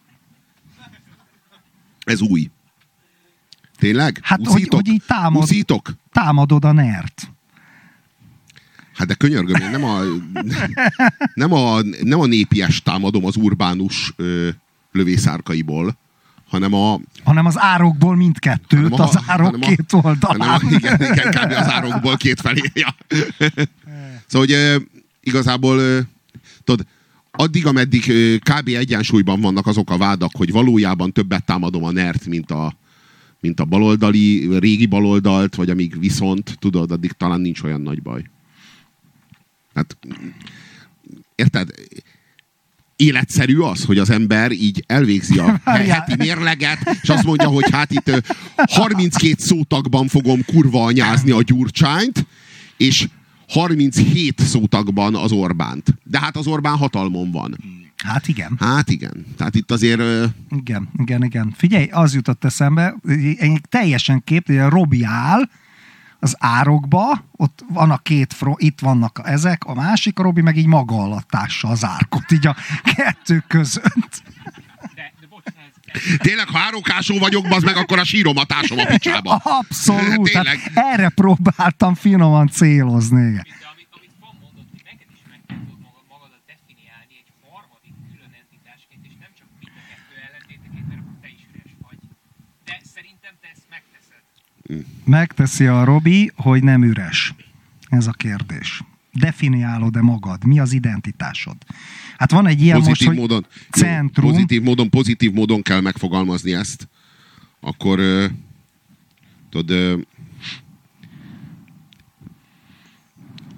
Ez új. Tényleg? Hát, hogy így támadod a NER-t. Hát de könyörgöm, én nem a népies támadom az urbánus lövészárkaiból, hanem az árokból mindkettőt, az árok két oldalán. Igen, kb. Az árokból két felé. Ja. Szóval, hogy igazából tudod, addig, ameddig kb. Egyensúlyban vannak azok a vádak, hogy valójában többet támadom a NER-t, mint a baloldali, régi baloldalt, vagy amíg viszont, tudod, addig talán nincs olyan nagy baj. Hát, érted? Életszerű az, hogy az ember így elvégzi a heti mérleget, és azt mondja, hogy hát itt 32 szótagban fogom kurva anyázni a Gyurcsányt, és 37 szótagban az Orbánt. De hát az Orbán hatalmon van. Hát igen. Tehát itt azért... Igen. Figyelj, az jutott eszembe, teljesen hogy a Robi áll az árokba, ott van a itt vannak ezek, a másik, a Robi meg így maga alatt ássa az árkot, így a kettő között. Tényleg, ha árokásó vagyok, bazd meg, akkor a síromat ásom a picsába. Abszolút. Hát erre próbáltam finoman célozni. Amit Van mondott, hogy neked is meg kell magadat definiálni egy harmadik külön entitásként, és nem csak mind a kettő ellentéteként, mert akkor te is üres vagy. De szerintem te ezt megteszed. Megteszi a Robi, hogy nem üres. Ez a kérdés. Definiálod-e magad? Mi az identitásod? Hát van egy ilyen pozitív most, módon, hogy centrum. Pozitív módon kell megfogalmazni ezt. Akkor tudod, a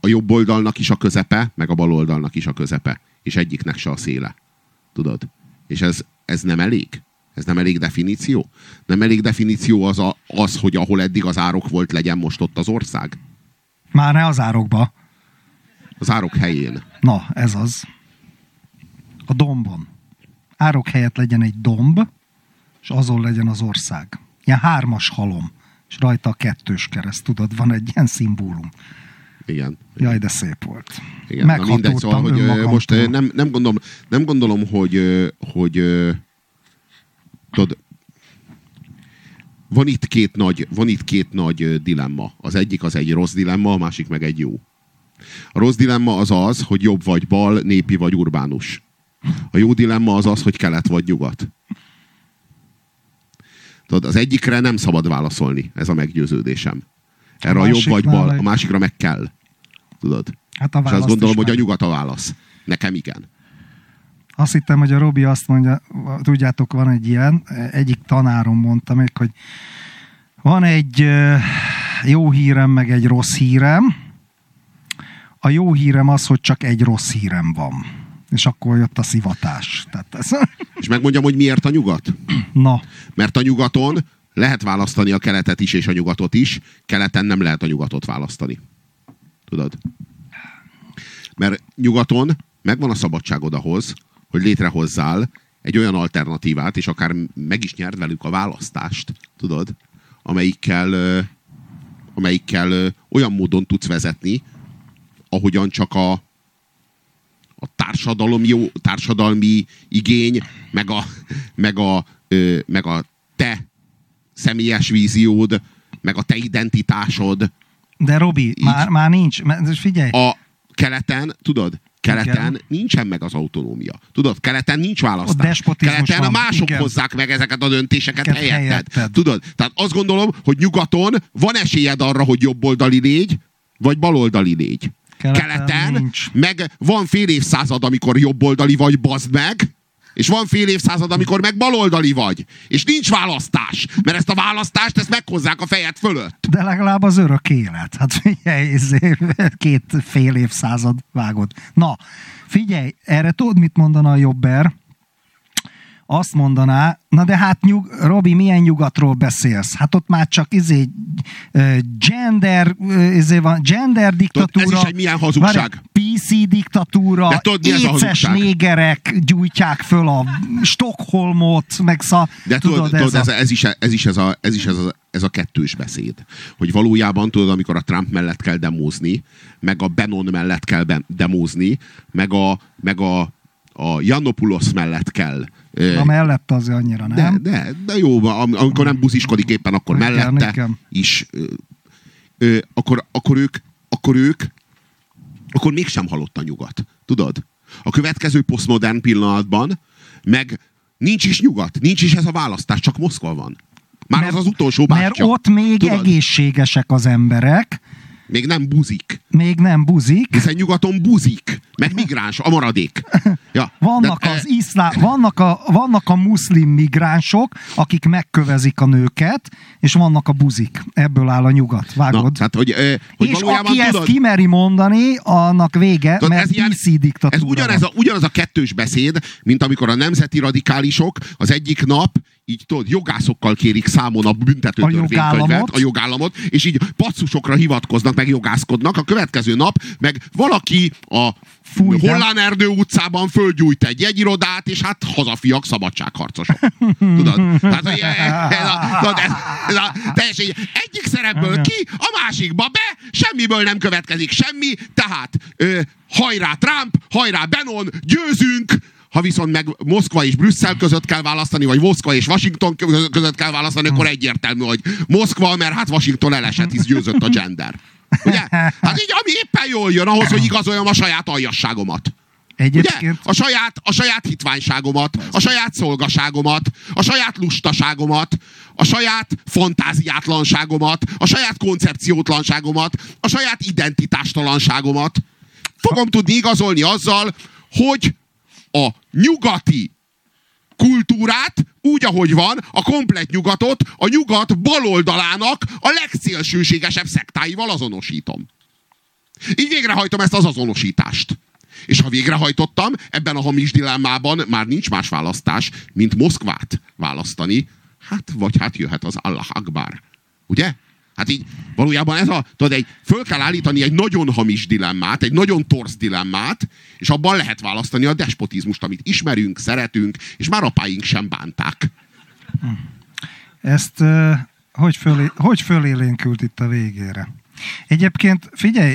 a jobb oldalnak is a közepe, meg a bal oldalnak is a közepe. És egyiknek se a széle. Tudod? És ez nem elég? Ez nem elég definíció? Nem elég definíció az, hogy ahol eddig az árok volt, legyen most ott az ország? Már ne az árokba. Az árok helyén. Na, ez az. A dombon. Árok helyett legyen egy domb, és azon legyen az ország. Ilyen 3-as halom. És rajta a 2-s kereszt, tudod, van egy ilyen szimbólum. Igen. Jaj, de szép volt. Igen. Meghatódtam Szóval, hogy most nem gondolom, hogy tudod, van itt két nagy dilemma. Az egyik az egy rossz dilemma, a másik meg egy jó. A rossz dilemma az, hogy jobb vagy bal, népi vagy urbánus. A jó dilemma az, hogy kelet vagy nyugat. Tudod, az egyikre nem szabad válaszolni, ez a meggyőződésem. Erre a jobb vagy bal, a másikra meg kell. Tudod? Hát és azt gondolom, hogy a nyugat a válasz. Nekem igen. Azt hittem, hogy a Robi azt mondja, tudjátok, van egy ilyen, egyik tanárom mondta még, hogy van egy jó hírem, meg egy rossz hírem. A jó hírem az, hogy csak egy rossz hírem van. És akkor jött a szivatás. Tehát ez... És megmondjam, hogy miért a nyugat? Na. Mert a nyugaton lehet választani a keletet is és a nyugatot is, keleten nem lehet a nyugatot választani. Tudod? Mert nyugaton megvan a szabadságod ahhoz, hogy létrehozzál egy olyan alternatívát, és akár meg is nyerd velük a választást, tudod? Amelyikkel olyan módon tudsz vezetni, ahogyan csak a társadalmi igény, meg a te személyes víziód, meg a te identitásod. De Robi, már nincs. Figyelj. A keleten, tudod? Keleten igen. Nincsen meg az autonómia. Tudod, keleten nincs választás. Keleten a mások igen. hozzák meg ezeket a döntéseket helyetted. Tudod? Tehát azt gondolom, hogy nyugaton van esélyed arra, hogy jobboldali légy, vagy baloldali légy. Keleten nincs. Meg van fél évszázad, amikor jobboldali vagy, bazd meg, és van fél évszázad, amikor meg baloldali vagy. És nincs választás. Mert ezt a választást, ezt meghozzák a fejed fölött. De legalább az örök élet. Hát figyelj, 2 fél évszázad vágod. Na, figyelj, erre tudod, mit mondana a jobber? Azt mondaná, na de hát Robi, milyen nyugatról beszélsz? Hát ott már csak gender diktatúra. Ez is egy milyen hazugság. PC diktatúra, éces négerek gyújtják föl a Stockholmot, meg de tudod, ez a kettős beszéd. Hogy valójában tudod, amikor a Trump mellett kell demózni, meg a Bannon mellett kell demózni, meg a Yiannopoulos mellett kell. A mellette azért annyira nem. De jó, amikor nem buziskodik éppen, akkor mellette is. Akkor mégsem halott a nyugat. Tudod? A következő posztmodern pillanatban meg nincs is nyugat, nincs is ez a választás, csak Moszkva van. Már az utolsó bátyja. Mert ott még tudod? Egészségesek az emberek. Még nem buzik. Hiszen nyugaton buzik. Meg migráns, a maradék. Ja, vannak a muszlim migránsok, akik megkövezik a nőket, és vannak a buzik. Ebből áll a nyugat. Vágod? Na, tehát, hogy és aki ezt kimeri mondani, annak vége, tudod, mert PC diktatúra. Ez ugyanaz a kettős beszéd, mint amikor a nemzeti radikálisok az egyik nap így tudod, jogászokkal kérik számon a büntető törvénykönyvet, a jogállamot, és így passzusokra hivatkoznak, meg jogászkodnak. A következő nap meg valaki a Hollánerdő utcában fölgyújt egy jegyirodát, és hát hazafiak, szabadságharcosok. Tudod? Tehát, hogy ez a teljesen egyik szerepből ki, a másikba be, semmiből nem következik semmi, tehát hajrá Trump, hajrá Bannon, győzünk. Ha viszont meg Moszkva és Brüsszel között kell választani, vagy Moszkva és Washington között kell választani, akkor egyértelmű, hogy Moszkva, mert hát Washington elesett, hisz győzött a gender. Ugye? Hát így, ami éppen jól jön ahhoz, hogy igazoljam a saját aljasságomat. Ugye? A saját hitványságomat, a saját szolgaságomat, a saját lustaságomat, a saját fantáziátlanságomat, a saját koncepciótlanságomat, a saját identitástalanságomat. Fogom tudni igazolni azzal, hogy a nyugati kultúrát, úgy, ahogy van, a komplett nyugatot, a nyugat baloldalának a legszélsőségesebb szektáival azonosítom. Így végrehajtom ezt az azonosítást. És ha végrehajtottam, ebben a hamis dilemmában már nincs más választás, mint Moszkvát választani. Hát, vagy hát jöhet az Allah Akbar. Ugye? Hát így valójában ez föl kell állítani egy nagyon hamis dilemmát, egy nagyon torz dilemmát, és abban lehet választani a despotizmust, amit ismerünk, szeretünk, és már apáink sem bánták. Ezt hogy fölélénkült itt a végére? Egyébként figyelj,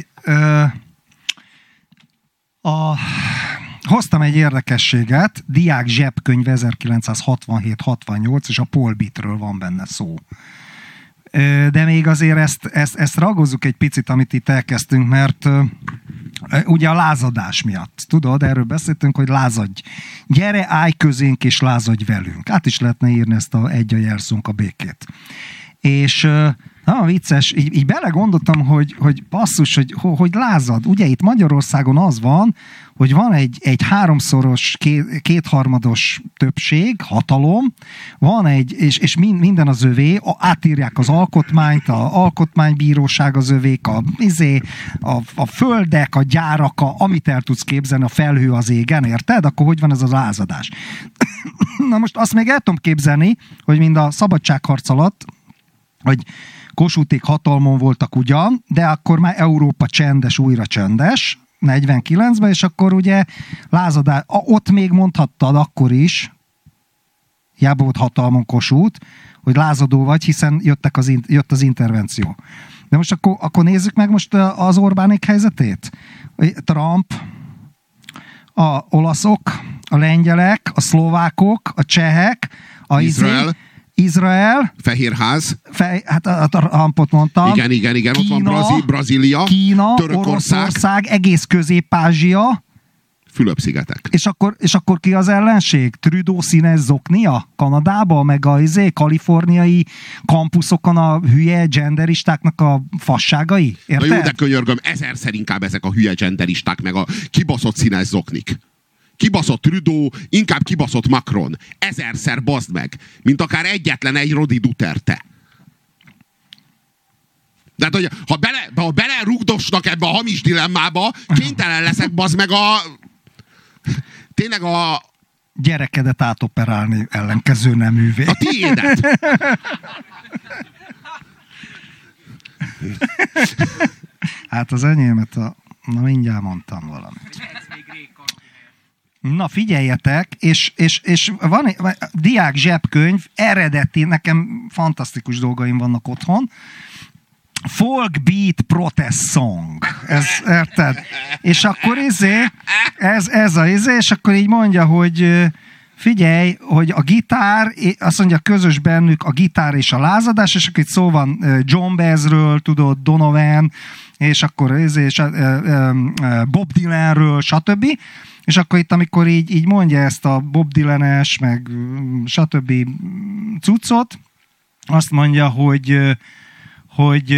hoztam egy érdekességet, diák zsebkönyv 1967-68, és a Paul Bitről van benne szó. De még azért ezt ragozzuk egy picit, amit itt elkezdtünk, mert ugye a lázadás miatt. Tudod, erről beszéltünk, hogy lázadj. Gyere, állj közénk, és lázadj velünk. Át is lehetne írni ezt egy a jelszónk a békét. És vicces, így belegondoltam, hogy basszus, hogy lázad. Ugye itt Magyarországon az van, hogy van egy háromszoros, kétharmados többség, hatalom, van és minden az övé, átírják az alkotmányt, az alkotmánybíróság az övék, a földek, a gyárak, amit el tudsz képzelni, a felhő az égen, érted? Akkor hogy van ez az lázadás? Na most azt még el tudom képzelni, hogy mind a szabadságharc alatt, hogy Kossuthék hatalmon voltak ugyan, de akkor már Európa csendes, újra csendes, 49-ben, és akkor ugye lázadás, ott még mondhattad akkor is, hiába volt hatalmon Kossuth, hogy lázadó vagy, hiszen jött az intervenció. De most akkor nézzük meg most az Orbánék helyzetét. Trump, a olaszok, a lengyelek, a szlovákok, a csehek, Izrael. Fehérház. Hát a Trumpot mondtam. Igen. Kína, ott van Brazília. Kína, Oroszország, egész Közép-Ázsia. Fülöp-szigetek. És akkor ki az ellenség? Trudeau színes zoknia Kanadába, meg a kaliforniai kampuszokon a hülye genderistáknak a fasságai? Érted? Na jó, de könyörgöm, ezerszer inkább ezek a hülye genderisták, meg a kibaszott színes zoknik. Kibaszott Trudeau, inkább kibaszott Macron. Ezerszer bazd meg, mint akár egyetlen egy Rodi Duterte. De hát, hogy ha belerugdosnak ebbe a hamis dilemmába, kénytelen leszek bazd meg tényleg gyerekedet átoperálni ellenkező neművé. A tiédet. Hát az enyémet na mindjárt mondtam valamit. Na figyeljetek, és van egy diák zsebkönyv, eredeti, nekem fantasztikus dolgaim vannak otthon, Folk Beat Protest Song. Ez, érted? És akkor ez és akkor így mondja, hogy figyelj, hogy a gitár, azt mondja, közös bennük a gitár és a lázadás, és akkor itt szó van John Baezről, tudod, Donovan, és akkor Bob Dylanről, stb. És akkor itt, amikor így mondja ezt a Bob Dylan-es, meg stb. Cuccot, azt mondja, hogy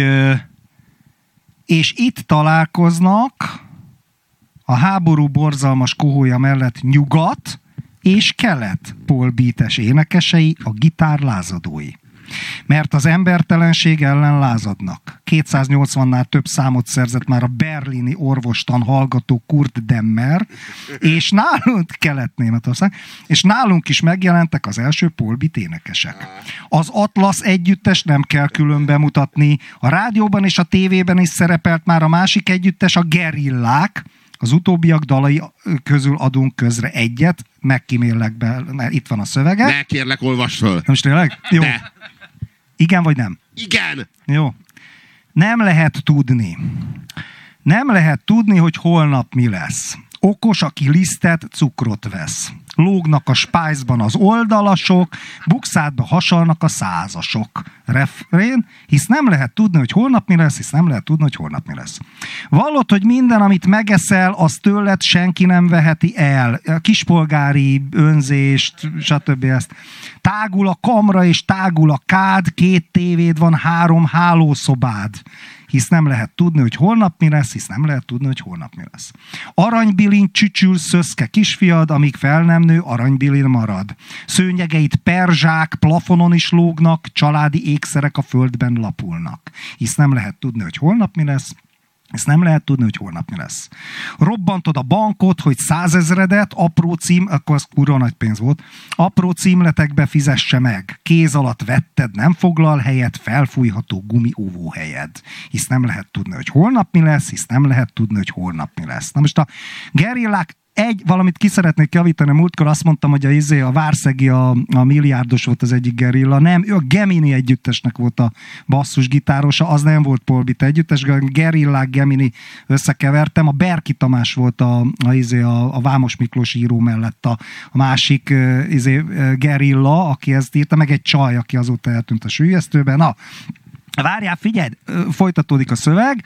és itt találkoznak a háború borzalmas kohója mellett nyugat és kelet Paul Beat-es énekesei, a gitár lázadói. Mert az embertelenség ellen lázadnak. 280-nál több számot szerzett már a berlini orvostan hallgató Kurt Demmer, és nálunk, Kelet-Németország, és nálunk is megjelentek az első Paul Beat énekesek. Az Atlas együttes nem kell külön bemutatni, a rádióban és a tévében is szerepelt már a másik együttes, a Gerillák. Az utóbbiak dalai közül adunk közre egyet, megkímélek be, mert itt van a szövege. Ne, kérlek, olvasd föl. Most tényleg? Jó. Ne. Igen vagy nem? Igen! Jó. Nem lehet tudni. Nem lehet tudni, hogy holnap mi lesz. Okos, aki lisztet, cukrot vesz. Lógnak a spájzban az oldalasok, bukszádba hasalnak a százasok. Refrén, hisz nem lehet tudni, hogy holnap mi lesz, hisz nem lehet tudni, hogy holnap mi lesz. Vallott, hogy minden, amit megeszel, az tőled senki nem veheti el. A kispolgári önzést, stb. Ezt. Tágul a kamra és tágul a kád, 2 tévéd van, 3 hálószobád. Hisz nem lehet tudni, hogy holnap mi lesz, hisz nem lehet tudni, hogy holnap mi lesz. Aranybilin csücsül szöszke kisfiad, amíg fel nem nő, aranybilin marad. Szőnyegeit perzsák, plafonon is lógnak, családi ékszerek a földben lapulnak. Hisz nem lehet tudni, hogy holnap mi lesz, Ezt nem lehet tudni, hogy holnap mi lesz. Robbantod a bankot, hogy 100 000-et, apró cím, akkor az kurva nagy pénz volt, apró címletekbe fizesse meg. Kéz alatt vetted, nem foglal helyet, felfújható gumióvó helyed. Hisz nem lehet tudni, hogy holnap mi lesz, hisz nem lehet tudni, hogy holnap mi lesz. Na most a gerillák valamit ki szeretnék javítani, múltkor azt mondtam, hogy a Várszegi a milliárdos volt az egyik gerilla, nem, ő a Gemini együttesnek volt a basszusgitárosa, az nem volt Paul Bitt együttes, a gerillák Gemini összekevertem, a Berki Tamás volt a Vámos Miklós író mellett a másik gerilla, aki ezt írta, meg egy csaj, aki azóta eltűnt a süllyesztőben. Na, várjál, figyelj, folytatódik a szöveg.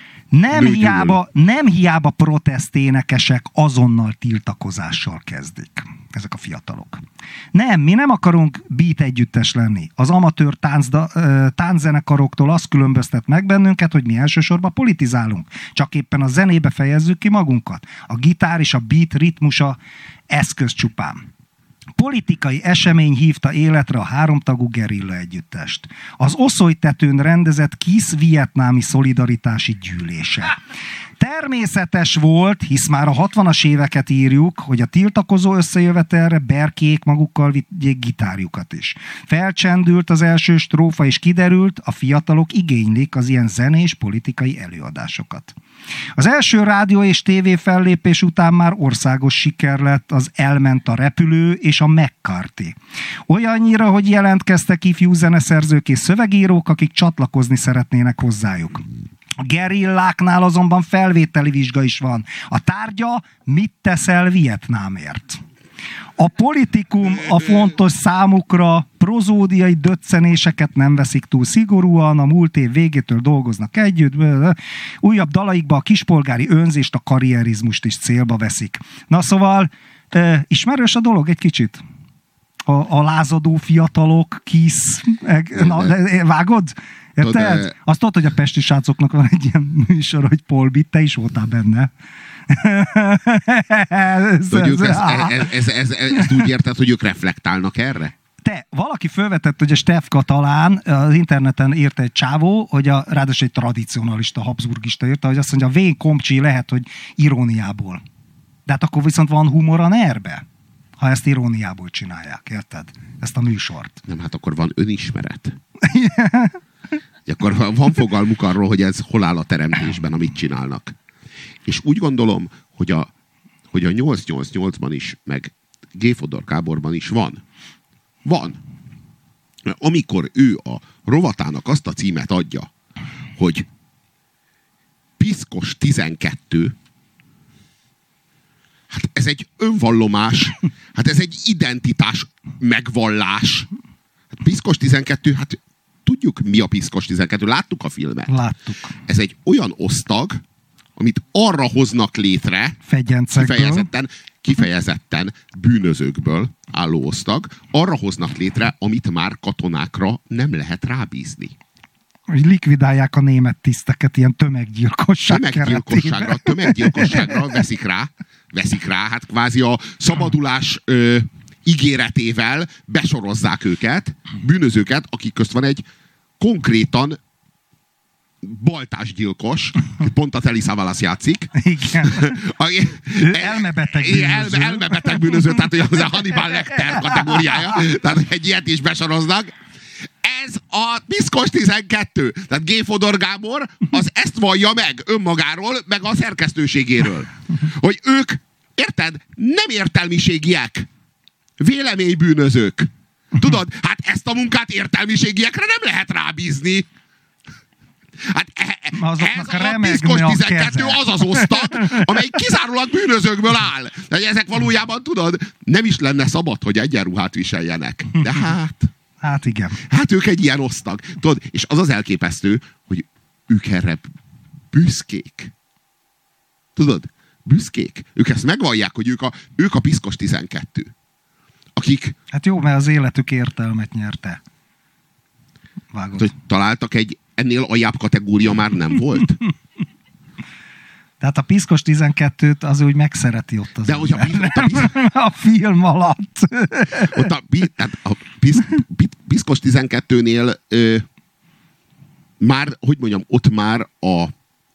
Nem hiába proteszténekesek azonnal tiltakozással kezdik. Ezek a fiatalok. Nem, mi nem akarunk beat együttes lenni. Az amatőr tánczenekaroktól azt különböztet meg bennünket, hogy mi elsősorban politizálunk. Csak éppen a zenébe fejezzük ki magunkat. A gitár és a beat ritmusa eszköz csupán. Politikai esemény hívta életre a háromtagú gerilla együttest. Az Oszolytetőn rendezett KISZ-vietnámi szolidaritási gyűlése. Természetes volt, hisz már a 60-as éveket írjuk, hogy a tiltakozó összejövetelre Berkiék magukkal vigyék gitárjukat is. Felcsendült az első strófa, és kiderült, a fiatalok igénylik az ilyen zenés politikai előadásokat. Az első rádió és tévé fellépés után már országos siker lett az Elment a repülő és a McCarthy. Olyannyira, hogy jelentkeztek ifjú zeneszerzők és szövegírók, akik csatlakozni szeretnének hozzájuk. A gerilláknál azonban felvételi vizsga is van. A tárgya, mit teszel Vietnámért? A politikum a fontos számukra, prozódiai döccenéseket nem veszik túl szigorúan, a múlt év végétől dolgoznak együtt, újabb dalaikba a kispolgári önzést, a karrierizmust is célba veszik. Na szóval, ismerős a dolog egy kicsit? A lázadó fiatalok, KISZ, vágod? Érted? Azt tudod, hogy a pesti srácoknak van egy ilyen műsor, hogy Paul Bitt, te is voltál benne. Ezt úgy érted, hogy ők reflektálnak erre? Valaki felvetett, hogy a Steff Katalán az interneten írta egy csávó, hogy ráadásul egy tradicionalista, habsburgista írta, hogy azt mondja, a Vén Komcsi lehet, hogy iróniából. De hát akkor viszont van humor a nerbe, ha ezt iróniából csinálják, érted? Ezt a műsort. Nem, hát akkor van önismeret. Akkor van fogalmuk arról, hogy ez hol áll a teremtésben, amit csinálnak. És úgy gondolom, hogy a 888-ban is, meg G. Fodor Gáborban is van. Van. Amikor ő a rovatának azt a címet adja, hogy Piszkos 12, hát ez egy önvallomás, hát ez egy identitás megvallás. Hát Piszkos 12, hát tudjuk, mi a Piszkos 12, láttuk a filmet. Láttuk. Ez egy olyan osztag, amit arra hoznak létre, kifejezetten bűnözőkből álló osztag, arra hoznak létre, amit már katonákra nem lehet rábízni. Hogy likvidálják a német tiszteket ilyen tömeggyilkosságra veszik rá, hát kvázi a szabadulás ígéretével besorozzák őket, bűnözőket, akik közt van egy konkrétan baltásgyilkos, pont a Telly Savalas játszik. Igen. Elmebeteg bűnöző. Elmebeteg bűnöző, tehát hogy az a Hannibal Lecter kategóriája. Tehát egy ilyet is besoroznak. Ez a Piszkos 12. Tehát G. Fodor Gábor az ezt vallja meg önmagáról, meg a szerkesztőségéről. Hogy ők, érted, nem értelmiségiek. Véleménybűnözők. Tudod, hát ezt a munkát értelmiségiekre nem lehet rábízni. Hát ez a Piszkos 12 az az osztag, amely kizárólag bűnözőkből áll. De ezek valójában, tudod, nem is lenne szabad, hogy egyenruhát viseljenek. De hát igen. Hát ők egy ilyen osztag. Tudod, és az az elképesztő, hogy ők erre büszkék. Tudod, büszkék. Ők ezt megvallják, hogy ők a Piszkos 12. Akik... Hát jó, mert az életük értelmet nyerte. Vágod. Hogy találtak ennél aljább kategória már nem volt? Tehát a Piszkos 12-t az úgy megszereti ott az. De hogy a film alatt. Ott a Piszkos 12-nél már, hogy mondjam, ott már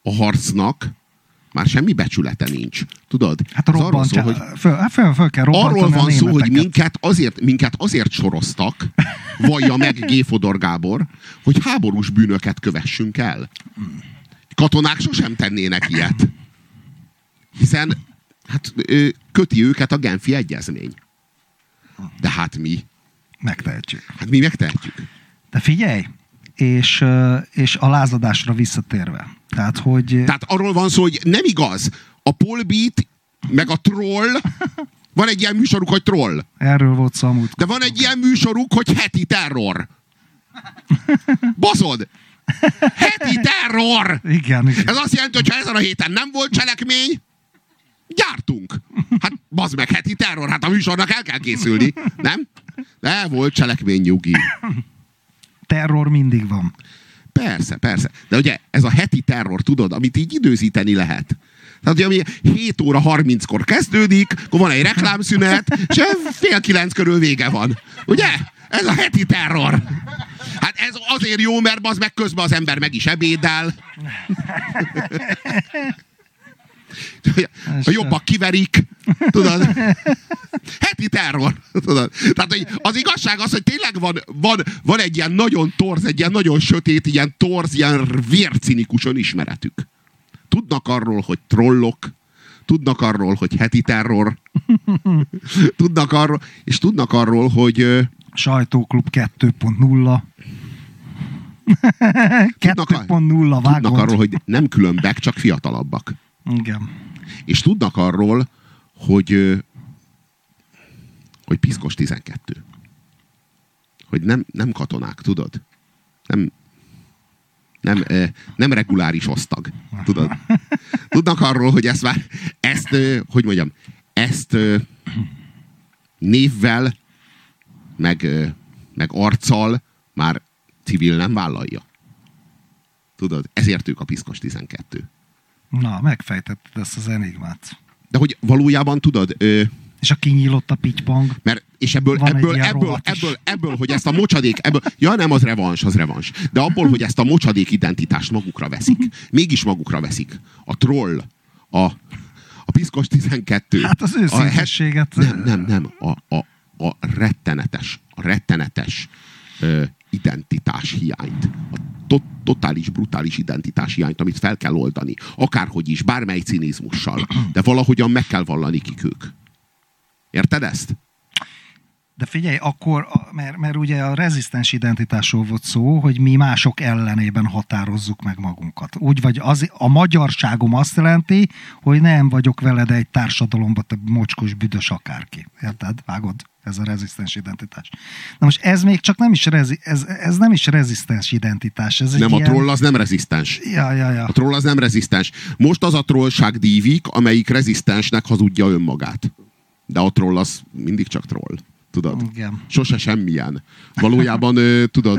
a harcnak már semmi becsülete nincs. Tudod? Hát robbantja, föl kell robbantani. Arról van szó, hogy minket azért soroztak, vallja meg G. Fodor Gábor, hogy háborús bűnöket kövessünk el. Katonák sosem tennének ilyet. Hiszen hát, köti őket a Genfi egyezmény. De hát mi? Megtehetjük. Hát mi megtehetjük. De figyelj, és a lázadásra visszatérve. Tehát arról van szó, hogy nem igaz. A Polbeat, meg a Troll, van egy ilyen műsoruk, hogy Troll. Erről volt szó amúgy. De van egy ilyen műsoruk, hogy Heti Terror. Baszod! Heti Terror! Igen. Ez azt jelenti, hogy ha ezen a héten nem volt cselekmény, gyártunk. Hát bazd meg, Heti Terror, hát a műsornak el kell készülni. Nem? De volt cselekmény, nyugi. Terror mindig van. Persze. De ugye ez a heti terror, tudod, amit így időzíteni lehet. Tehát ugye ami 7 óra 30-kor kezdődik, akkor van egy reklámszünet, és 8:30 körül vége van. Ugye? Ez a heti terror. Hát ez azért jó, mert az meg közben az ember meg is ebédel. A jobbak kiverik. Tudod? Heti terror. Tudod? Tehát hogy az igazság az, hogy tényleg van egy ilyen nagyon torz, egy ilyen nagyon sötét, ilyen torz, ilyen vércinikus önismeretük. Tudnak arról, hogy trollok, tudnak arról, hogy heti terror, tudnak arról, hogy Sajtóklub 2.0. 2.0 vágott. Tudnak arról, hogy nem különbek, csak fiatalabbak. Igen. És tudnak arról, hogy piszkos 12. Hogy nem katonák, tudod? Nem reguláris osztag. Tudod? Tudnak arról, hogy ezt névvel, meg arccal már civil nem vállalja. Tudod? Ezért ők a piszkos 12. Na, megfejtetted ezt az enigmát. De hogy valójában tudod... És a kinyílott a pitypang. És ebből, hogy ezt a mocsadék... nem, az revans. De abból, hogy ezt a mocsadék identitást magukra veszik. Mégis magukra veszik. A troll, a piszkos 12. Hát az őszintességet... Nem. A rettenetes identitás hiányt. A totális, brutális identitás hiányt, amit fel kell oldani. Akárhogy is, bármely cinizmussal. De valahogyan meg kell vallani, kik ők. Érted ezt? De figyelj, akkor, mert ugye a rezisztens identitásról volt szó, hogy mi mások ellenében határozzuk meg magunkat. Úgy vagy a magyarságom azt jelenti, hogy nem vagyok veled egy társadalomban, te mocskos, büdös akárki. Érted? Vágod? Ez a rezisztens identitás. Na most ez még csak nem is, ez nem is rezisztens identitás. Ez nem, ilyen... a troll az nem rezisztens. Ja. A troll az nem rezisztens. Most az a trollság dívik, amelyik rezisztensnek hazudja önmagát. De a troll az mindig csak troll. Tudod? Igen. Sose semmilyen. Valójában, tudod...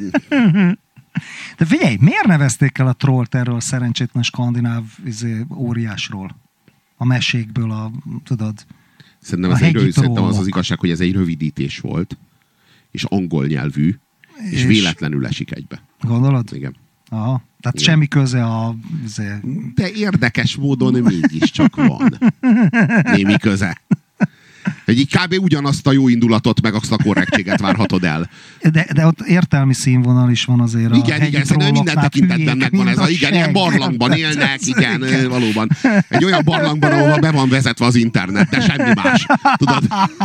De figyelj, miért nevezték el a trollt erről a szerencsétlen skandináv óriásról? A mesékből, tudod... Szerintem az igazság, hogy ez egy rövidítés volt, és angol nyelvű, és véletlenül esik egybe. Gondolod? Igen. Aha. Tehát igen. Semmi köze De érdekes módon mégiscsak van. Némi köze. Hogy így kb. Ugyanazt a jó indulatot, meg azt a korrektséget várhatod el. De ott értelmi színvonal is van azért. Igen, szerintem minden tekintetben megvan ez. Ilyen barlangban élnek, igen, valóban. Egy olyan barlangban, ahol be van vezetve az internet, de semmi más. Tudod?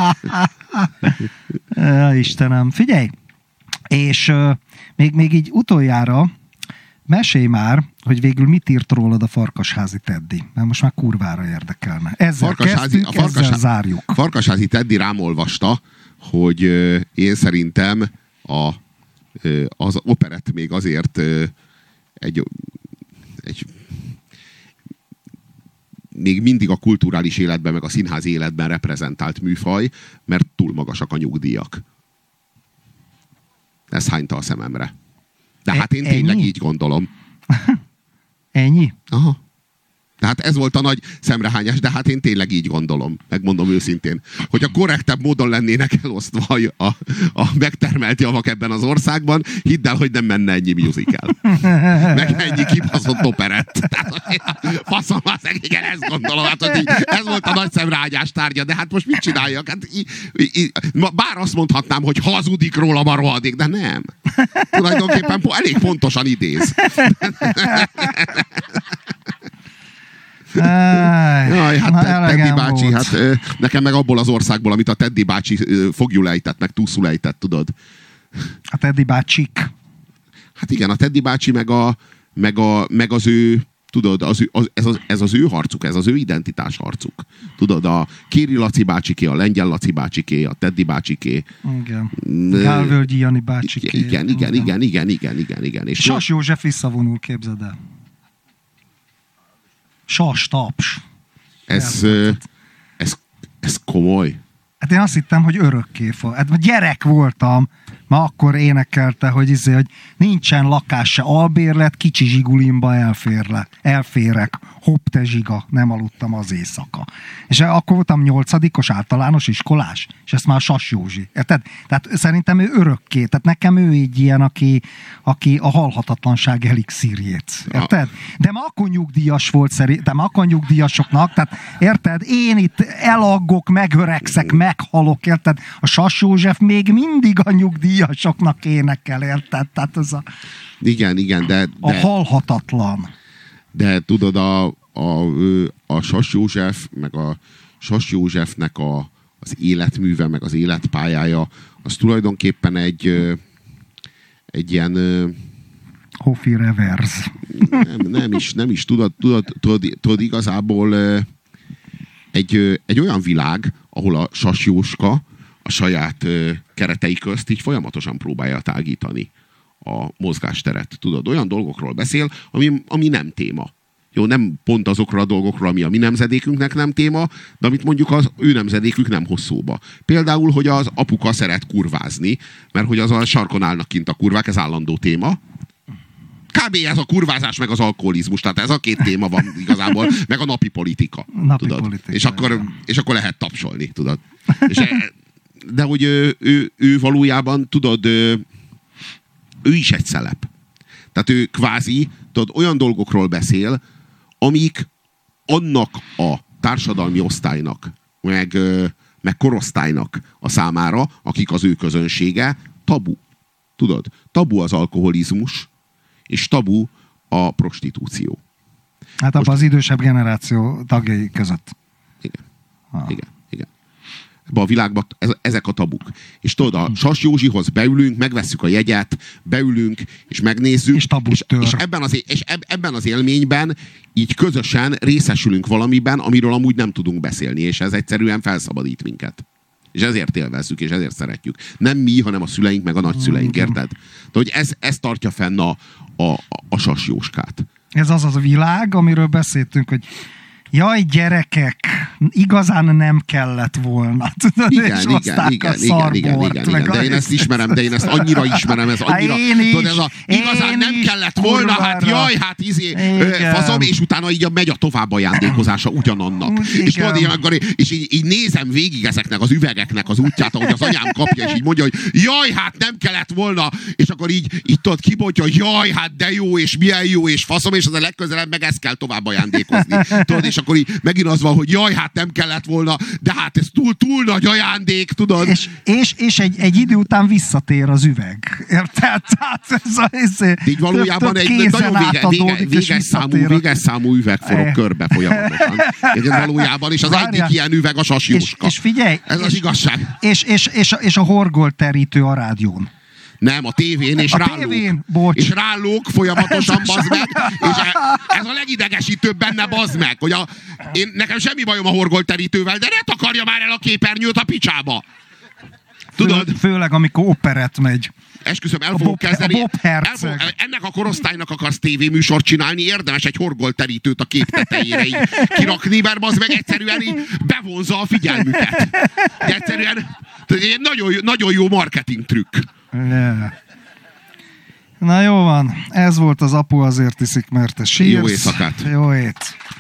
Istenem, figyelj! És még így utoljára mesélj már, hogy végül mit írt rólad a Farkasházi Teddy. Mert most már kurvára érdekelne. Ezzel zárjuk. Farkasházi Teddy rám olvasta, hogy én szerintem az operett még azért egy még mindig a kulturális életben, meg a színházi életben reprezentált műfaj, mert túl magasak a nyugdíjak. Ez hányta a szememre. De hát én tényleg így gondolom. Ennyi? Aha. Tehát ez volt a nagy szemrehányás, de hát én tényleg így gondolom, megmondom őszintén, hogy a korrektebb módon lennének elosztva a megtermelt javak ebben az országban, hidd el, hogy nem menne ennyi musical. Meg ennyi kibaszott operett. Faszom, igen, ezt gondolom, hát, hogy így, ez volt a nagy szemrehányás tárgya, de hát most mit csináljak? Hát, bár azt mondhatnám, hogy hazudik rólam a rohadék, de nem. Tulajdonképpen elég pontosan idéz. Jaj, hát Teddy bácsi, hát nekem meg abból az országból, amit a Teddy bácsi fogjul ejtett, meg túszul ejtett, tudod? A Teddy bácsik. Hát igen, a Teddy bácsi meg az ő, tudod, ez az ő harcuk, ez az ő identitás harcuk. Tudod, a Kéri Laci bácsiké, a Lengyel Laci bácsiké, a Teddy bácsiké. Igen. Gálvölgyi Jani bácsiké. Igen. És Sas József visszavonul, képzeld el. Sas, taps. Ez komoly. Hát én azt hittem, hogy örökké fog. Hát gyerek voltam, ma akkor énekelte, hogy nincsen lakás se albérlet, kicsi zsigulimba elférek. Hopp te zsiga, nem aludtam az éjszaka. És akkor voltam 8-os általános iskolás, és ezt már Sas Józsi. Érted? Tehát szerintem ő örökké. Tehát nekem ő így ilyen, aki a halhatatlanság elixírjét. Érted? De ma akkor nyugdíjas volt szerintem, akkor nyugdíjasoknak, tehát érted? Én itt elaggok, megöregszek, meghalok, érted? A Sas József még mindig a nyugdíjasoknak énekel, érted? Tehát ez Igen, de a halhatatlan. De tudod, a Sas József, meg a Sas Józsefnek az életműve, meg az életpályája, az tulajdonképpen egy ilyen... Hoffi reverse. Nem is. Tudod igazából egy olyan világ, ahol a Sas Jóska a saját keretei közt így folyamatosan próbálja tágítani a mozgásteret. Tudod, olyan dolgokról beszél, ami nem téma. Jó, nem pont azokról a dolgokról, ami a mi nemzedékünknek nem téma, de amit mondjuk az ő nemzedékük nem hoz szóba. Például, hogy az apuka szeret kurvázni, mert hogy az a sarkon állnak kint a kurvák, ez állandó téma. Kb. Ez a kurvázás, meg az alkoholizmus, tehát ez a két téma van igazából, meg a napi politika. Tudod? Politika, és akkor lehet tapsolni, tudod. De hogy ő valójában, tudod, ő is egy szelep. Tehát ő kvázi, tudod, olyan dolgokról beszél, amik annak a társadalmi osztálynak, meg korosztálynak a számára, akik az ő közönsége, tabu. Tudod, tabu az alkoholizmus, és tabu a prostitúció. Hát abban az idősebb generáció tagjai között. Igen. Ebben a világban ezek a tabuk. És tudod, a Sas Józsihoz beülünk, megvesszük a jegyet, beülünk, és megnézzük, és ebben az élményben így közösen részesülünk valamiben, amiről amúgy nem tudunk beszélni, és ez egyszerűen felszabadít minket. És ezért élvezzük, és ezért szeretjük. Nem mi, hanem a szüleink, meg a nagyszüleink, érted? De hogy ez tartja fenn a Sas Jóskát. Ez az a világ, amiről beszéltünk, hogy jaj, gyerekek, igazán nem kellett volna. Tudod, igen. De én ezt ismerem, de én ezt annyira ismerem, ez annyira... igazán nem kellett volna, hát jaj, hát faszom, és utána így megy a tovább ajándékozása ugyanannak. És tudod, és így nézem végig ezeknek az üvegeknek az útját, ahogy az anyám kapja, és így mondja, hogy jaj, hát nem kellett volna, és akkor így tudod, kibontja, hogy jaj, hát de jó, és milyen jó, és faszom, és az a legközelebb meg ezt kell tovább ajándékozni. Tudod, és akkor így megint az van, hogy jaj, hát nem kellett volna, de hát ez túl nagy ajándék, tudod? És egy idő után visszatér az üveg. Érted? Tehát így valójában egy nagyon véges számú üveg forog körbe folyamatosan. Valójában, és az egyik ilyen üveg a Sas Jóska. És figyelj! Ez az igazság. És a horgolterítő a rádión. Nem, a tévén, és rállók. És rállók folyamatosan, bazd meg. És ez a legidegesítőbb benne, bazd meg. Hogy nekem semmi bajom a horgolterítővel, de ne takarja már el a képernyőt a picsába. Tudod? Főleg, amikor operett megy. Esküszöm, el fogok kezdeni. Ennek a korosztálynak akarsz tévéműsort csinálni, érdemes egy horgolterítőt a kép tetejére így kirakni, mert bazd meg egyszerűen így bevonza a figyelmüket. De egyszerűen egy nagyon jó marketing trükk. Yeah. Na jó van, ez volt az Apu azért iszik, mert te sírsz. Jó éjszakát. Jó ét.